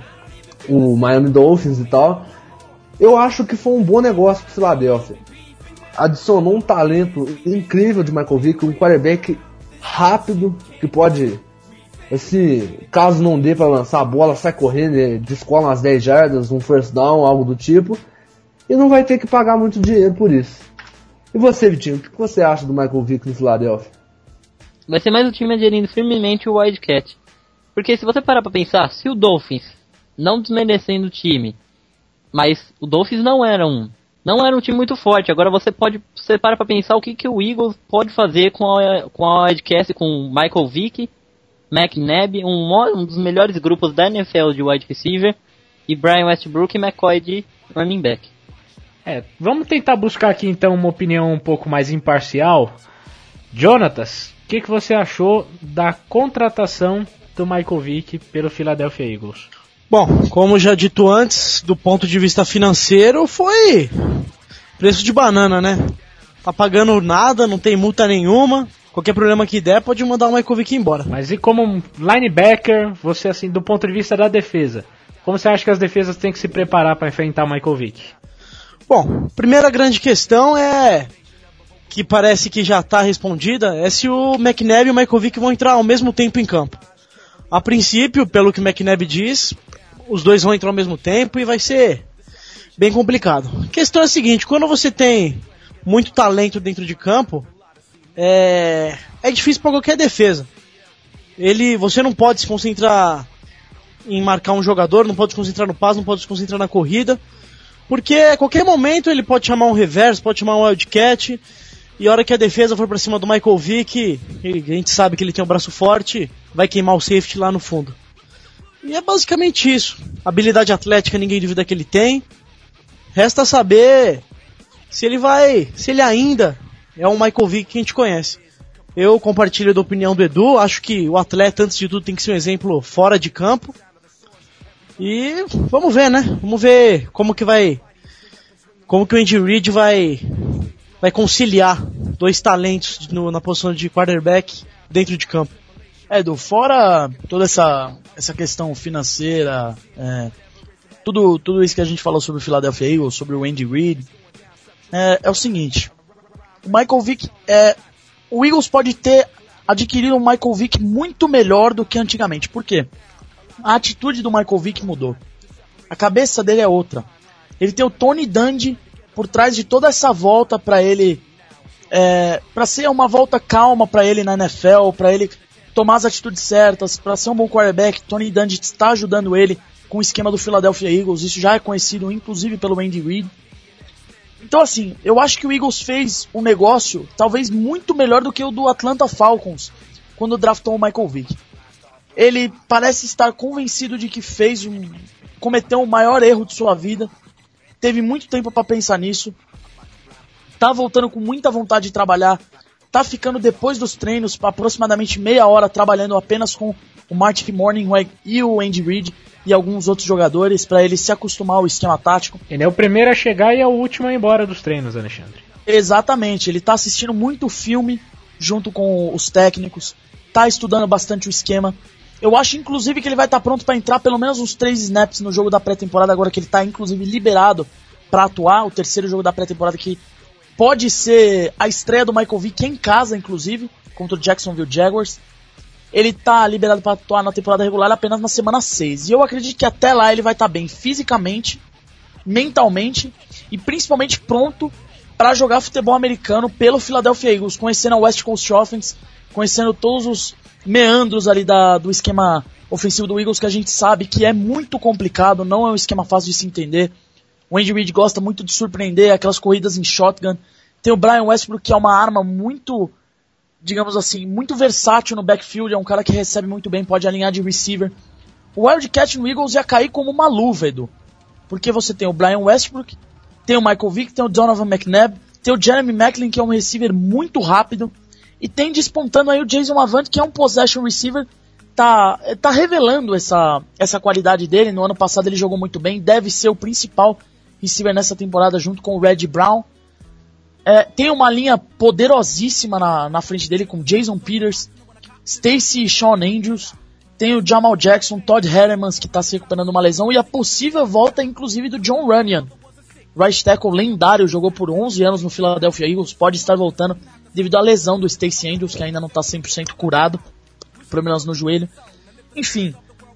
o Miami Dolphins e tal. Eu acho que foi um bom negócio para o Philadelphia. Adicionou um talento incrível de Michael Vick, um quarterback rápido que pode, assim, caso não dê para lançar a bola, sai correndo, descola umas dez jardas, um first down, algo do tipo, e não vai ter que pagar muito dinheiro por isso. E você, Vitinho, o que você acha do Michael Vick no Philadelphia? Vai ser mais um time aderindo firmemente o Wildcat. Porque se você parar pra pensar, se o Dolphins, não desmerecendo o time, mas o Dolphins não era um não era um time muito forte. Agora você pode, você para pra pensar o que, que o Eagles pode fazer com a, com a Wildcats, com Michael Vick, McNabb, um, um dos melhores grupos da N F L de wide receiver, e Brian Westbrook e McCoy de running back. É, vamos tentar buscar aqui então uma opinião um pouco mais imparcial. Jonatas, o que, que você achou da contratação do Michael Vick pelo Philadelphia Eagles? Bom, como já dito antes, do ponto de vista financeiro, foi preço de banana, né? Tá pagando nada, não tem multa nenhuma. Qualquer problema que der, pode mandar o Michael Vick embora. Mas e como um linebacker, você assim, do ponto de vista da defesa, como você acha que as defesas têm que se preparar para enfrentar o Michael Vick? Bom, primeira grande questão é, que parece que já está respondida, é se o McNabb e o Michael Vick vão entrar ao mesmo tempo em campo. A princípio, pelo que o McNabb diz, os dois vão entrar ao mesmo tempo e vai ser bem complicado. A questão é a seguinte, quando você tem muito talento dentro de campo, é, é difícil para qualquer defesa. Ele, você não pode se concentrar em marcar um jogador, não pode se concentrar no passe, não pode se concentrar na corrida, porque a qualquer momento ele pode chamar um reverse, pode chamar um wildcat, e a hora que a defesa for pra cima do Michael Vick, e a gente sabe que ele tem um braço forte, vai queimar o safety lá no fundo. E é basicamente isso. Habilidade atlética ninguém duvida que ele tem. Resta saber se ele vai, se ele ainda é o Michael Vick que a gente conhece. Eu compartilho da opinião do Edu, acho que o atleta, antes de tudo, tem que ser um exemplo fora de campo. E vamos ver, né? Vamos ver como que vai, como que o Andy Reid vai, vai conciliar dois talentos no, na posição de quarterback dentro de campo. É, Edu, fora toda essa, essa questão financeira, é, tudo, tudo isso que a gente falou sobre o Philadelphia Eagles, sobre o Andy Reid, é, é o seguinte, o Michael Vick, é, o Eagles pode ter adquirido um Michael Vick muito melhor do que antigamente. Por quê? A atitude do Michael Vick mudou. A cabeça dele é outra. Ele tem o Tony Dungy por trás de toda essa volta pra ele, é, pra ser uma volta calma pra ele na N F L, pra ele tomar as atitudes certas, pra ser um bom quarterback. Tony Dungy está ajudando ele com o esquema do Philadelphia Eagles. Isso já é conhecido inclusive pelo Andy Reid. Então assim, eu acho que o Eagles fez um negócio talvez muito melhor do que o do Atlanta Falcons quando draftou o Michael Vick. Ele parece estar convencido de que fez um, cometeu o maior erro de sua vida. Teve muito tempo para pensar nisso. Tá voltando com muita vontade de trabalhar. Tá ficando depois dos treinos, aproximadamente meia hora, trabalhando apenas com o Martin Mornhinweg e o Andy Reid e alguns outros jogadores para ele se acostumar ao esquema tático. Ele é o primeiro a chegar e é o último a ir embora dos treinos, Alexandre. Exatamente, ele tá assistindo muito filme junto com os técnicos, tá estudando bastante o esquema. Eu acho inclusive que ele vai estar tá pronto para entrar pelo menos uns três snaps no jogo da pré-temporada, agora que ele tá inclusive liberado para atuar, o terceiro jogo da pré-temporada, que pode ser a estreia do Michael Vick em casa, inclusive, contra o Jacksonville Jaguars. Ele tá liberado para atuar na temporada regular apenas na semana seis. E eu acredito que até lá ele vai estar tá bem fisicamente, mentalmente e principalmente pronto para jogar futebol americano pelo Philadelphia Eagles, conhecendo a West Coast Offense, conhecendo todos os meandros ali da, do esquema ofensivo do Eagles, que a gente sabe que é muito complicado, não é um esquema fácil de se entender. O Andy Reid gosta muito de surpreender, aquelas corridas em shotgun. Tem o Brian Westbrook, que é uma arma muito, digamos assim, muito versátil no backfield, é um cara que recebe muito bem, pode alinhar de receiver. O Wildcat no Eagles ia cair como uma luva, Edu. Porque você tem o Brian Westbrook, tem o Michael Vick, tem o Donovan McNabb, tem o Jeremy Maclin, que é um receiver muito rápido, e tem despontando aí o Jason Avant, que é um possession receiver, tá, tá revelando essa, essa qualidade dele. No ano passado ele jogou muito bem, deve ser o principal receiver nessa temporada junto com o Red Brown. É, tem uma linha poderosíssima na, na frente dele com Jason Peters, Stacy e Shawn Andrews, tem o Jamal Jackson, Todd Hermans, que está se recuperando uma lesão, e a possível volta inclusive do John Runyan, right tackle lendário, jogou por onze anos no Philadelphia Eagles, pode estar voltando devido à lesão do Stacy Andrews, que ainda não está cem por cento curado, problemas no joelho. Enfim,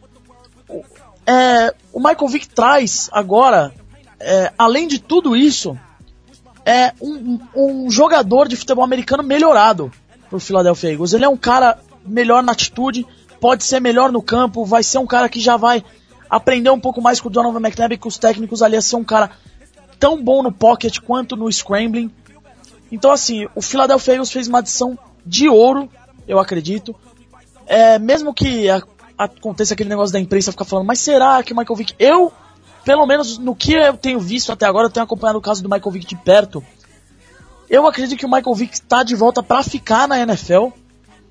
é, o Michael Vick traz agora, é, além de tudo isso, é um, um jogador de futebol americano melhorado pro Philadelphia Eagles. Ele é um cara melhor na atitude, pode ser melhor no campo, vai ser um cara que já vai aprender um pouco mais com o Donovan McNabb e com os técnicos ali, a ser um cara tão bom no pocket quanto no scrambling. Então, assim, o Philadelphia Eagles fez uma adição de ouro, eu acredito. É, mesmo que a, aconteça aquele negócio da imprensa ficar falando, mas será que o Michael Vick... Eu, pelo menos no que eu tenho visto até agora, eu tenho acompanhado o caso do Michael Vick de perto. Eu acredito que o Michael Vick está de volta para ficar na N F L.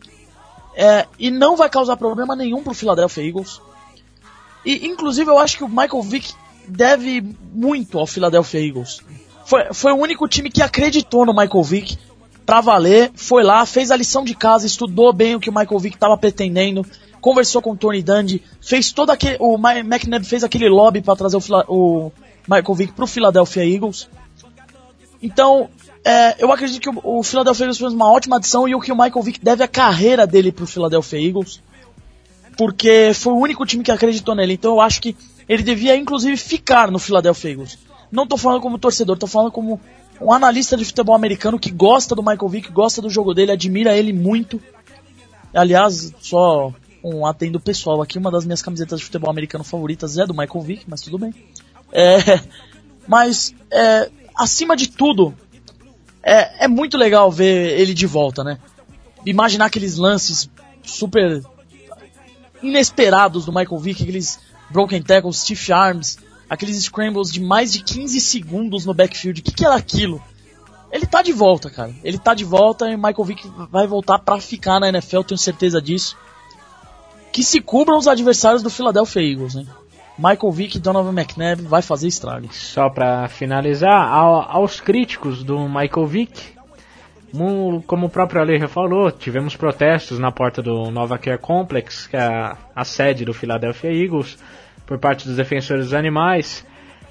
É, e não vai causar problema nenhum pro Philadelphia Eagles. E, inclusive, eu acho que o Michael Vick deve muito ao Philadelphia Eagles. Foi, foi o único time que acreditou no Michael Vick pra valer, foi lá, fez a lição de casa, estudou bem o que o Michael Vick estava pretendendo, conversou com o Tony Dungy, fez todo aquele... O McNabb fez aquele lobby para trazer o, o Michael Vick pro Philadelphia Eagles. Então, é, eu acredito que o, o Philadelphia Eagles fez uma ótima adição e o que o Michael Vick deve a carreira dele pro Philadelphia Eagles, porque foi o único time que acreditou nele. Então eu acho que ele devia, inclusive, ficar no Philadelphia Eagles. Não tô falando como torcedor, tô falando como um analista de futebol americano que gosta do Michael Vick, gosta do jogo dele, admira ele muito. Aliás, só um atendo pessoal aqui, uma das minhas camisetas de futebol americano favoritas é do Michael Vick, mas tudo bem. É, mas, é, acima de tudo, é, é muito legal ver ele de volta, né? Imaginar aqueles lances super inesperados do Michael Vick, aqueles broken tackles, stiff arms, aqueles scrambles de mais de quinze segundos no backfield. O que, que era aquilo? Ele tá de volta, cara. Ele tá de volta e o Michael Vick vai voltar pra ficar na N F L, tenho certeza disso. Que se cubram os adversários do Philadelphia Eagles, né? Michael Vick e Donovan McNabb vai fazer estrago. Só pra finalizar, ao, aos críticos do Michael Vick, como o próprio Ale já falou, tivemos protestos na porta do NovaCare Complex, que é a, a sede do Philadelphia Eagles, por parte dos defensores dos animais,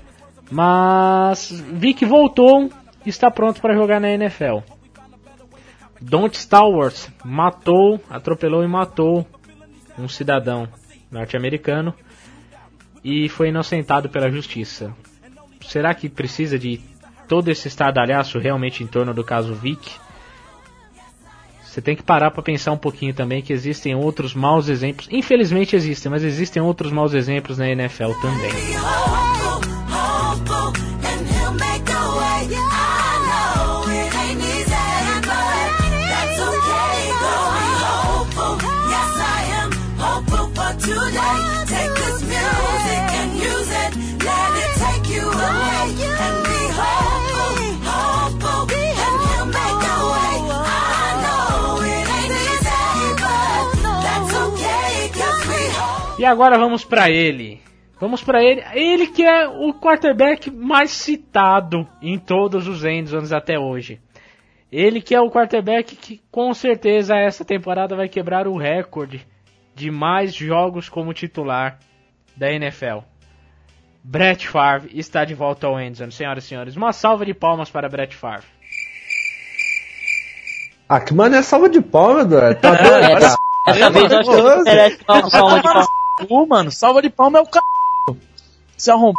mas Vick voltou e está pronto para jogar na N F L. Don't Stallworth matou, atropelou e matou um cidadão norte-americano e foi inocentado pela justiça. Será que precisa de todo esse estardalhaço realmente em torno do caso Vick? Você tem que parar para pensar um pouquinho também que existem outros maus exemplos. Infelizmente existem, mas existem outros maus exemplos na N F L também. E agora vamos pra ele. Vamos pra ele. Ele que é o quarterback mais citado em todos os endzones até hoje. Ele que é o quarterback que com certeza essa temporada vai quebrar o recorde de mais jogos como titular da N F L. Brett Favre está de volta ao endzone, senhoras e senhores. Uma salva de palmas para Brett Favre. Ah, que mano é salva de palmas, Eduardo? Tá doido? É, essa, essa vez eu acho que ele merece uma salva de palmas. Uh, mano, salva de palma é o c... Se arrombado.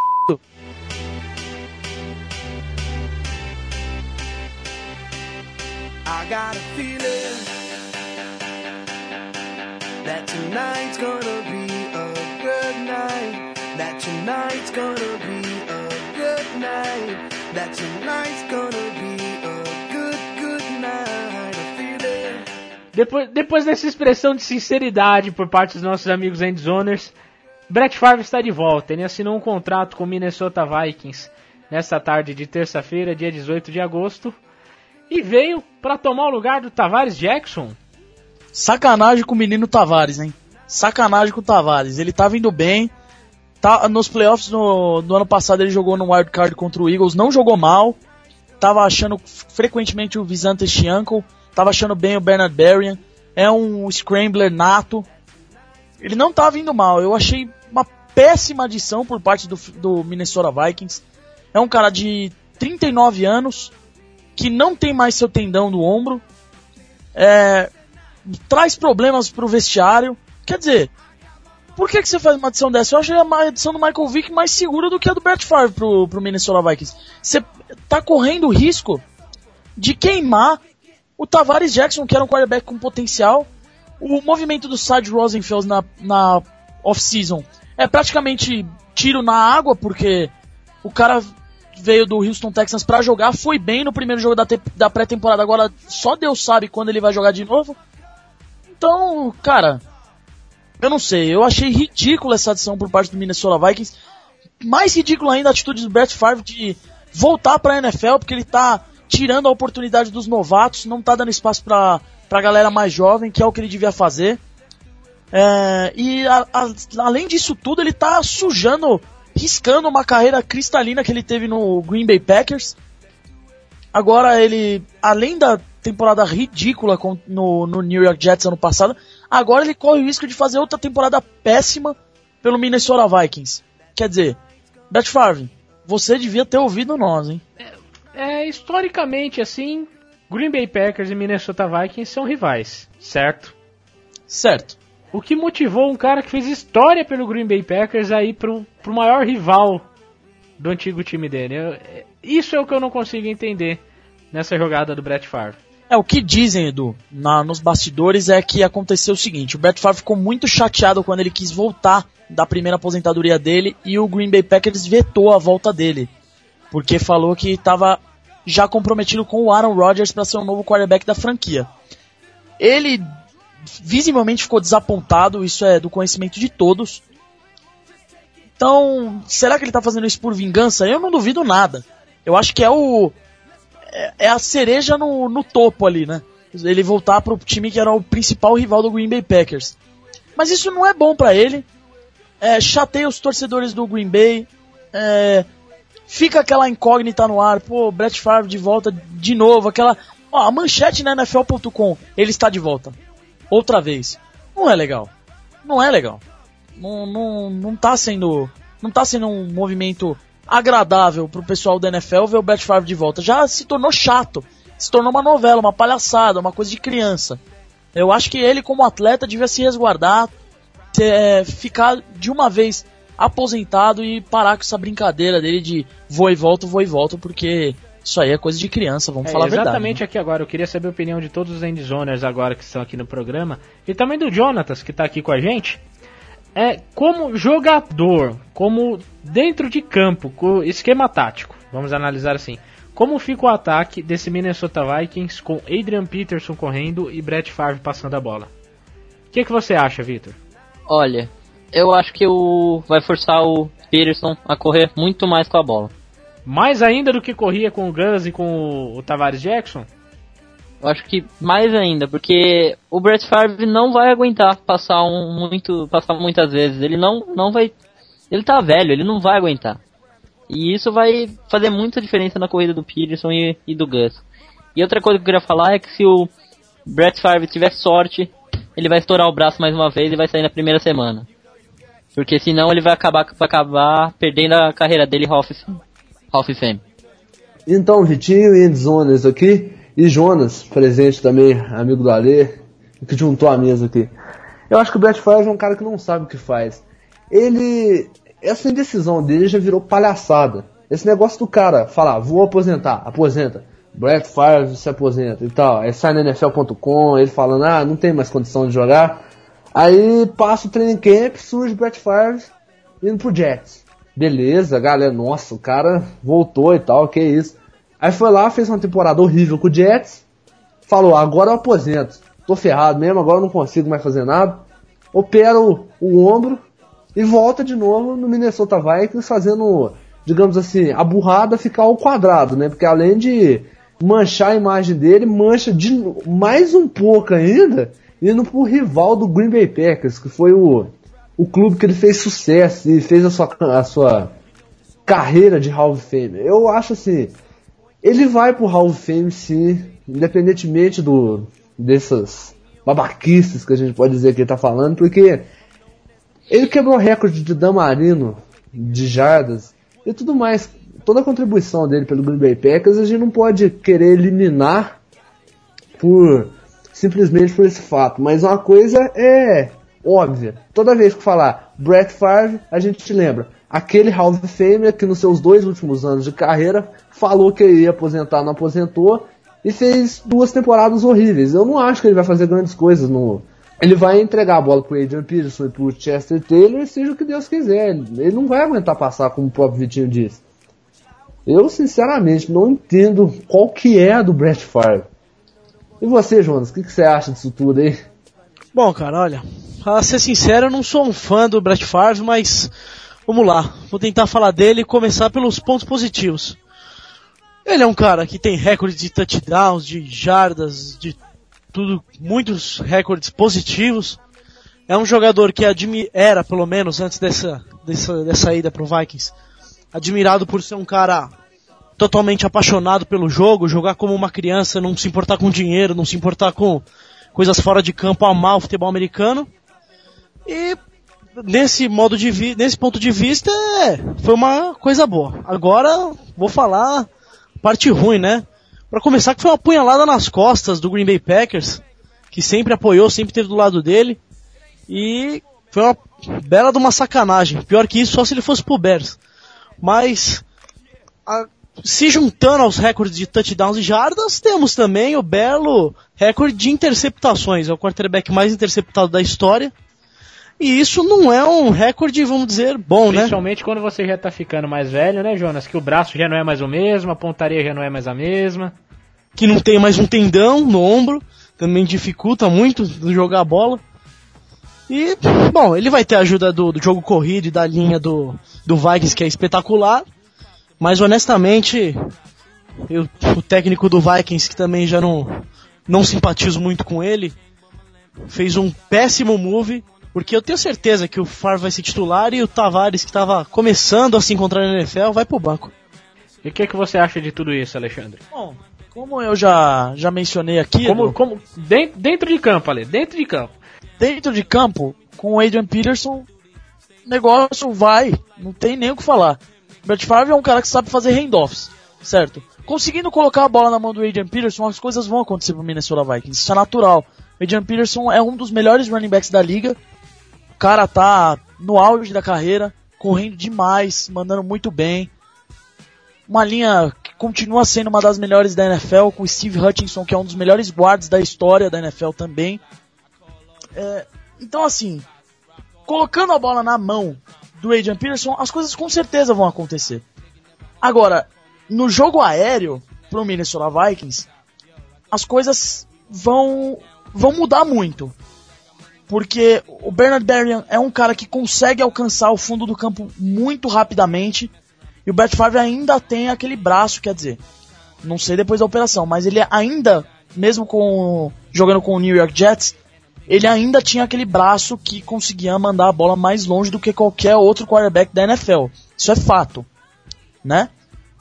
I got a feeling that tonight's gonna be a good night. That tonight's gonna be a good night. That tonight's gonna be a good, good night. A feeling. Depois, depois dessa expressão de sinceridade por parte dos nossos amigos endzoners, Brett Favre está de volta. Ele assinou um contrato com o Minnesota Vikings nesta tarde de terça-feira, dia dezoito de agosto, e veio para tomar o lugar do Tavares Jackson. Sacanagem com o menino Tavares, hein? Sacanagem com o Tavares. Ele tá vindo bem. Tá, nos playoffs no, no ano passado ele jogou no wildcard contra o Eagles, não jogou mal. Tava achando frequentemente o Visante Shianko. Tava achando bem o Bernard Berrien. É um scrambler nato. Ele não tá vindo mal. Eu achei uma péssima adição por parte do, do Minnesota Vikings. É um cara de trinta e nove anos, que não tem mais seu tendão do ombro. É, traz problemas pro vestiário. Quer dizer, por que, que você faz uma adição dessa? Eu achei a adição do Michael Vick mais segura do que a do Brett Favre pro, pro Minnesota Vikings. Você tá correndo o risco de queimar o Tavares Jackson, que era um quarterback com potencial. O movimento do Sid Rosenfeld na, na off-season é praticamente tiro na água, porque o cara veio do Houston Texans pra jogar, foi bem no primeiro jogo da, te- da pré-temporada, agora só Deus sabe quando ele vai jogar de novo. Então, cara, eu não sei, eu achei ridícula essa adição por parte do Minnesota Vikings. Mais ridículo ainda a atitude do Brett Favre de voltar pra N F L, porque ele tá tirando a oportunidade dos novatos, não tá dando espaço pra, pra galera mais jovem, que é o que ele devia fazer. É, e a, a, além disso tudo, ele tá sujando, riscando uma carreira cristalina que ele teve no Green Bay Packers. Agora ele, além da temporada ridícula com, no, no New York Jets ano passado, agora ele corre o risco de fazer outra temporada péssima pelo Minnesota Vikings. Quer dizer, Brett Favre, você devia ter ouvido nós, hein? É, historicamente, assim, Green Bay Packers e Minnesota Vikings são rivais, certo? Certo. O que motivou um cara que fez história pelo Green Bay Packers a ir pro, pro maior rival do antigo time dele? Eu, isso é o que eu não consigo entender nessa jogada do Brett Favre. É, o que dizem, Edu, na, nos bastidores é que aconteceu o seguinte, o Brett Favre ficou muito chateado quando ele quis voltar da primeira aposentadoria dele e o Green Bay Packers vetou a volta dele, porque falou que estava já comprometido com o Aaron Rodgers para ser o novo quarterback da franquia. Ele visivelmente ficou desapontado, isso é do conhecimento de todos. Então, será que ele tá fazendo isso por vingança? Eu não duvido nada. Eu acho que é o é, é a cereja no, no topo ali, né? Ele voltar pro time que era o principal rival do Green Bay Packers. Mas isso não é bom pra ele. É, chateia os torcedores do Green Bay. É, fica aquela incógnita no ar. Pô, Brett Favre de volta de novo. Aquela, ó, a manchete na N F L ponto com, ele está de volta. Outra vez. Não é legal. Não é legal. Não, não, não tá sendo. Não tá sendo um movimento agradável pro pessoal da N F L ver o Brett Favre de volta. Já se tornou chato. Se tornou uma novela, uma palhaçada, uma coisa de criança. Eu acho que ele, como atleta, devia se resguardar, é, ficar de uma vez aposentado e parar com essa brincadeira dele de vou e volto, vou e volto, porque isso aí é coisa de criança, vamos é, falar a verdade. Exatamente, né? Aqui agora, eu queria saber a opinião de todos os endzoners agora que estão aqui no programa, e também do Jonatas, que está aqui com a gente. É, como jogador, como dentro de campo, com esquema tático, vamos analisar assim, como fica o ataque desse Minnesota Vikings com Adrian Peterson correndo e Brett Favre passando a bola? O que, que você acha, Victor? Olha, eu acho que o vai forçar o Peterson a correr muito mais com a bola. Mais ainda do que corria com o Gus e com o Tavares Jackson? Eu acho que mais ainda, porque o Brett Favre não vai aguentar passar um muito, passar muitas vezes. Ele não, não vai, ele tá velho, ele não vai aguentar. E isso vai fazer muita diferença na corrida do Peterson e, e do Gus. E outra coisa que eu queria falar é que se o Brett Favre tiver sorte, ele vai estourar o braço mais uma vez e vai sair na primeira semana. Porque senão ele vai acabar, vai acabar perdendo a carreira dele Hall of, Hall of Fame. Então, Vitinho e Endzoners aqui, e Jonas, presente também, amigo do Alê, que juntou a mesa aqui. Eu acho que o Brett Favre é um cara que não sabe o que faz. Ele... Essa indecisão dele já virou palhaçada. Esse negócio do cara falar, vou aposentar, aposenta. Brett Favre se aposenta e tal. Aí sai na N F L ponto com, ele falando, ah, não tem mais condição de jogar. Aí passa o training camp, surge o Brett Favre indo pro Jets. Beleza, galera, nossa, o cara voltou e tal, que isso. Aí foi lá, fez uma temporada horrível com o Jets. Falou, agora eu aposento. Tô ferrado mesmo, agora eu não consigo mais fazer nada. Opera o, o ombro. E volta de novo no Minnesota Vikings fazendo, digamos assim, a burrada ficar ao quadrado, né? Porque além de manchar a imagem dele, mancha de mais um pouco ainda, indo pro rival do Green Bay Packers, que foi o, o clube que ele fez sucesso e fez a sua, a sua carreira de Hall of Fame. Eu acho assim, ele vai pro Hall of Fame sim, independentemente do, dessas babaquices que a gente pode dizer que ele tá falando, porque... Ele quebrou o recorde de Dan Marino, de jardas e tudo mais. Toda a contribuição dele pelo Green Bay Packers a gente não pode querer eliminar por simplesmente por esse fato. Mas uma coisa é óbvia. Toda vez que falar Brett Favre, a gente te lembra. Aquele Hall of Famer que nos seus dois últimos anos de carreira falou que ia aposentar, não aposentou e fez duas temporadas horríveis. Eu não acho que ele vai fazer grandes coisas no... Ele vai entregar a bola pro Adrian Peterson e pro Chester Taylor, seja o que Deus quiser. Ele não vai aguentar passar, como o próprio Vitinho disse. Eu, sinceramente, não entendo qual que é a do Brett Favre. E você, Jonas, o que, que você acha disso tudo aí? Bom, cara, olha, pra ser sincero, eu não sou um fã do Brett Favre, mas vamos lá, vou tentar falar dele e começar pelos pontos positivos. Ele é um cara que tem recorde de touchdowns, de jardas, de tudo, muitos recordes positivos. É um jogador que admi- era, pelo menos antes dessa, dessa, dessa ida pro Vikings, admirado por ser um cara totalmente apaixonado pelo jogo, jogar como uma criança, não se importar com dinheiro, não se importar com coisas fora de campo, amar o futebol americano. E nesse modo de vi- nesse ponto de vista é, foi uma coisa boa. Agora vou falar a parte ruim, né? Pra começar, que foi uma punhalada nas costas do Green Bay Packers, que sempre apoiou, sempre esteve do lado dele, e foi uma bela de uma sacanagem. Pior que isso, só se ele fosse pro Bears. Mas a, se juntando aos recordes de touchdowns e jardas, temos também o belo recorde de interceptações. É o quarterback mais interceptado da história. E isso não é um recorde, vamos dizer, bom, né? Principalmente quando você já tá ficando mais velho, né, Jonas? Que o braço já não é mais o mesmo, a pontaria já não é mais a mesma. Que não tem mais um tendão no ombro, também dificulta muito jogar a bola. E, bom, ele vai ter a ajuda do, do jogo corrido e da linha do, do Vikings, que é espetacular. Mas, honestamente, eu, o técnico do Vikings, que também já não, não simpatizo muito com ele, fez um péssimo move, porque eu tenho certeza que o Favre vai ser titular e o Tavares, que estava começando a se encontrar na N F L, vai pro banco. E o que, que você acha de tudo isso, Alexandre? Bom, como eu já, já mencionei aqui... Como, Edu, como, dentro, dentro de campo, Ale, dentro de campo. Dentro de campo, com o Adrian Peterson, o negócio vai, não tem nem o que falar. O Brett Favre é um cara que sabe fazer handoffs, certo? Conseguindo colocar a bola na mão do Adrian Peterson, as coisas vão acontecer pro Minnesota Vikings, isso é natural. O Adrian Peterson é um dos melhores running backs da liga, o cara tá no auge da carreira, correndo demais, mandando muito bem. Uma linha que continua sendo uma das melhores da N F L, com o Steve Hutchinson, que é um dos melhores guards da história da N F L também. É, então assim, colocando a bola na mão do Adrian Peterson, as coisas com certeza vão acontecer. Agora, no jogo aéreo pro Minnesota Vikings, as coisas vão, vão mudar muito. Porque o Bernard Berrian é um cara que consegue alcançar o fundo do campo muito rapidamente, e o Brett Favre ainda tem aquele braço, quer dizer, não sei depois da operação, mas ele ainda, mesmo com jogando com o New York Jets, ele ainda tinha aquele braço que conseguia mandar a bola mais longe do que qualquer outro quarterback da N F L. Isso é fato, né?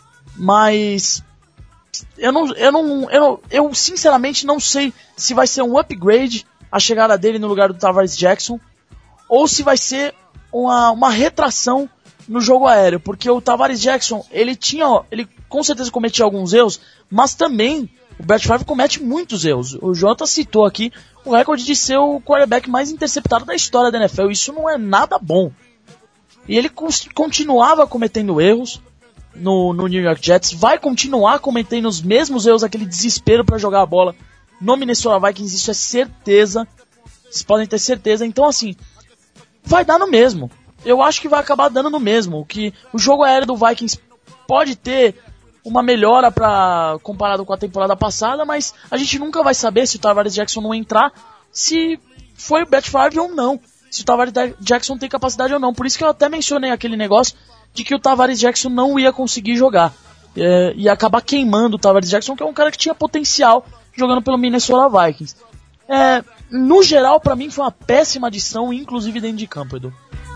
Mas eu não, eu não, eu não, eu sinceramente não sei se vai ser um upgrade a chegada dele no lugar do Tavares Jackson, ou se vai ser uma, uma retração no jogo aéreo, porque o Tavares Jackson, ele tinha, ele com certeza cometia alguns erros, mas também o Brett Favre comete muitos erros. O Jota citou aqui o recorde de ser o quarterback mais interceptado da história da N F L. Isso não é nada bom. E ele continuava cometendo erros no, no New York Jets, vai continuar cometendo os mesmos erros, aquele desespero para jogar a bola no Minnesota Vikings, isso é certeza. Vocês podem ter certeza. Então, assim, vai dar no mesmo. Eu acho que vai acabar dando no mesmo. Que o jogo aéreo do Vikings pode ter uma melhora pra, comparado com a temporada passada, mas a gente nunca vai saber, se o Tavares Jackson não entrar, se foi o Brett Favre ou não, se o Tavares Jackson tem capacidade ou não. Por isso que eu até mencionei aquele negócio de que o Tavares Jackson não ia conseguir jogar, é, ia acabar queimando o Tavares Jackson, que é um cara que tinha potencial jogando pelo Minnesota Vikings. É, no geral, pra mim foi uma péssima adição, inclusive dentro de campo, Edu.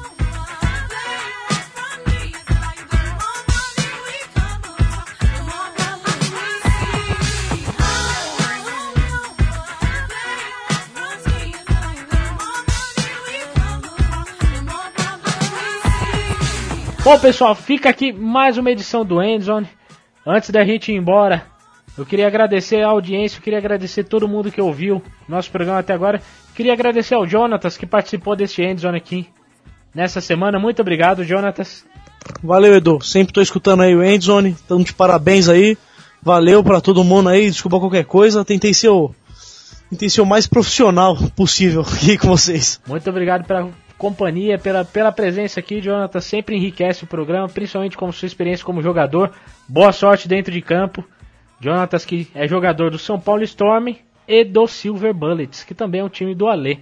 Bom, pessoal, fica aqui mais uma edição do Endzone. Antes da gente ir embora, eu queria agradecer a audiência, eu queria agradecer todo mundo que ouviu nosso programa até agora. Queria agradecer ao Jonatas, que participou deste Endzone aqui nessa semana. Muito obrigado, Jonatas. Valeu, Edu. Sempre tô escutando aí o Endzone. Então, de parabéns aí. Valeu pra todo mundo aí. Desculpa qualquer coisa. Tentei ser o, tentei ser o mais profissional possível aqui com vocês. Muito obrigado pela companhia, pela, pela presença aqui. Jonathan sempre enriquece o programa, principalmente com sua experiência como jogador. Boa sorte dentro de campo. Jonathan, que é jogador do São Paulo Storm e do Silver Bullets, que também é um time do Alê.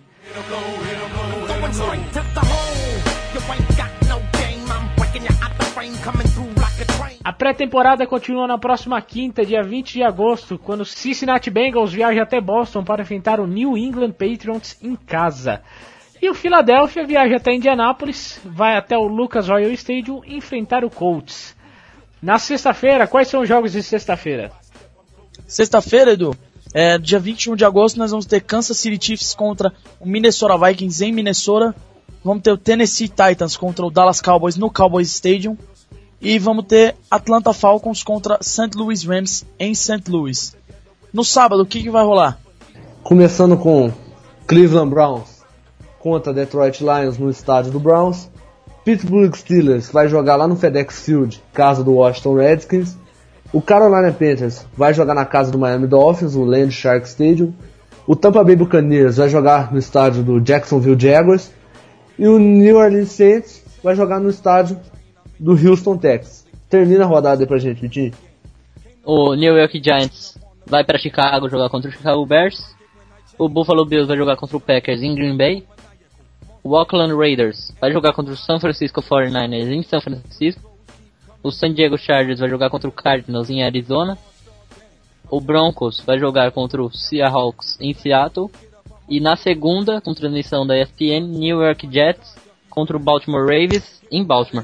A pré-temporada continua na próxima quinta, dia vinte de agosto, quando o Cincinnati Bengals viaja até Boston para enfrentar o New England Patriots em casa. E o Philadelphia viaja até Indianápolis, vai até o Lucas Oil Stadium enfrentar o Colts. Na sexta-feira, quais são os jogos de sexta-feira? Sexta-feira, Edu, é, dia vinte e um de agosto, nós vamos ter Kansas City Chiefs contra o Minnesota Vikings em Minnesota. Vamos ter o Tennessee Titans contra o Dallas Cowboys no Cowboys Stadium. E vamos ter Atlanta Falcons contra Saint Louis Rams em Saint Louis. No sábado, o que, que vai rolar? Começando com Cleveland Browns contra Detroit Lions no estádio do Browns. Pittsburgh Steelers vai jogar lá no FedEx Field, casa do Washington Redskins. O Carolina Panthers vai jogar na casa do Miami Dolphins, o Land Shark Stadium. O Tampa Bay Buccaneers vai jogar no estádio do Jacksonville Jaguars. E o New Orleans Saints vai jogar no estádio do Houston Texans. Termina a rodada aí pra gente, Vitinho. O New York Giants vai para Chicago jogar contra o Chicago Bears. O Buffalo Bills vai jogar contra o Packers em Green Bay. O Oakland Raiders vai jogar contra o San Francisco forty-niners em São Francisco. O San Diego Chargers vai jogar contra o Cardinals em Arizona. O Broncos vai jogar contra o Seahawks em Seattle. E na segunda, com transmissão da E S P N, New York Jets contra o Baltimore Ravens em Baltimore.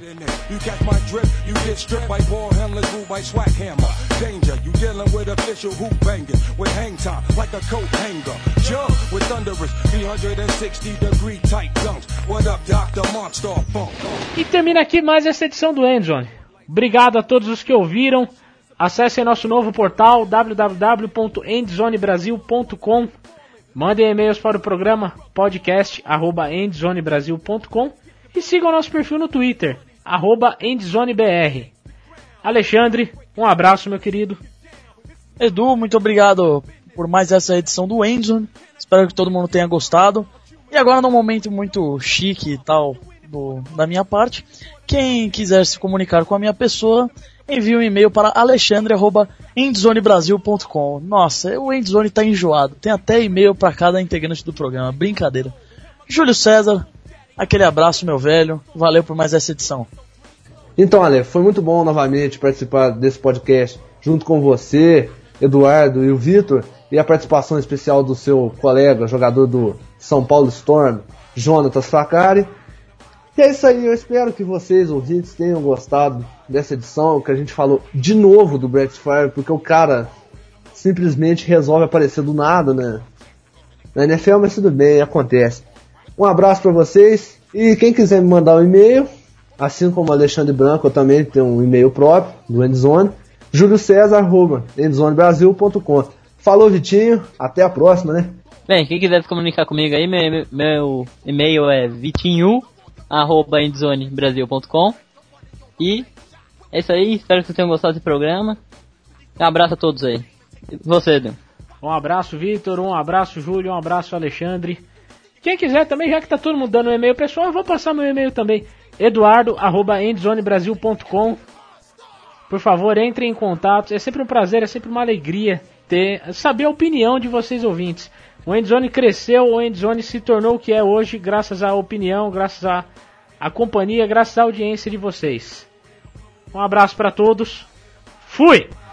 E termina aqui mais essa edição do Endzone. Obrigado a todos os que ouviram. Acessem nosso novo portal w w w ponto endzone brasil ponto com. Mandem e-mails para o programa podcast arroba endzone brasil ponto com e sigam nosso perfil no Twitter, arroba endzonebr. Alexandre, um abraço, meu querido. Edu, muito obrigado por mais essa edição do Endzone. Espero que todo mundo tenha gostado. E agora, num momento muito chique e tal do, da minha parte, quem quiser se comunicar com a minha pessoa, envie um e-mail para alexandre arroba endzone brasil ponto com. Nossa, o Endzone tá enjoado. Tem até e-mail para cada integrante do programa. Brincadeira. Júlio César, aquele abraço, meu velho. Valeu por mais essa edição. Então, Ale, foi muito bom novamente participar desse podcast junto com você, Eduardo e o Vitor, e a participação especial do seu colega, jogador do São Paulo Storm, Jonatas Facari. E é isso aí, eu espero que vocês, ouvintes, tenham gostado dessa edição, que a gente falou de novo do Brett Favre, porque o cara simplesmente resolve aparecer do nada, né? Na N F L, mas tudo bem, acontece. Um abraço pra vocês, e quem quiser me mandar um e-mail, assim como o Alexandre Branco, eu também tenho um e-mail próprio, do Endzone, julio cesar arroba endzone brasil ponto com. Falou, Vitinho, até a próxima, né? Bem, quem quiser se comunicar comigo aí, meu, meu e-mail é vitinho arroba endzone brasil ponto com. E é isso aí, espero que vocês tenham gostado desse programa. Um abraço a todos aí. E você, Edu? Um abraço, Vitor, um abraço, Júlio, um abraço, Alexandre. Quem quiser também, já que tá todo mundo dando um e-mail pessoal, eu vou passar meu e-mail também, eduardo arroba endzone brasil ponto com. Por favor, entrem em contato, é sempre um prazer, é sempre uma alegria ter, saber a opinião de vocês ouvintes. O Endzone cresceu, o Endzone se tornou o que é hoje, graças à opinião, graças à, à companhia, graças à audiência de vocês. Um abraço para todos. Fui!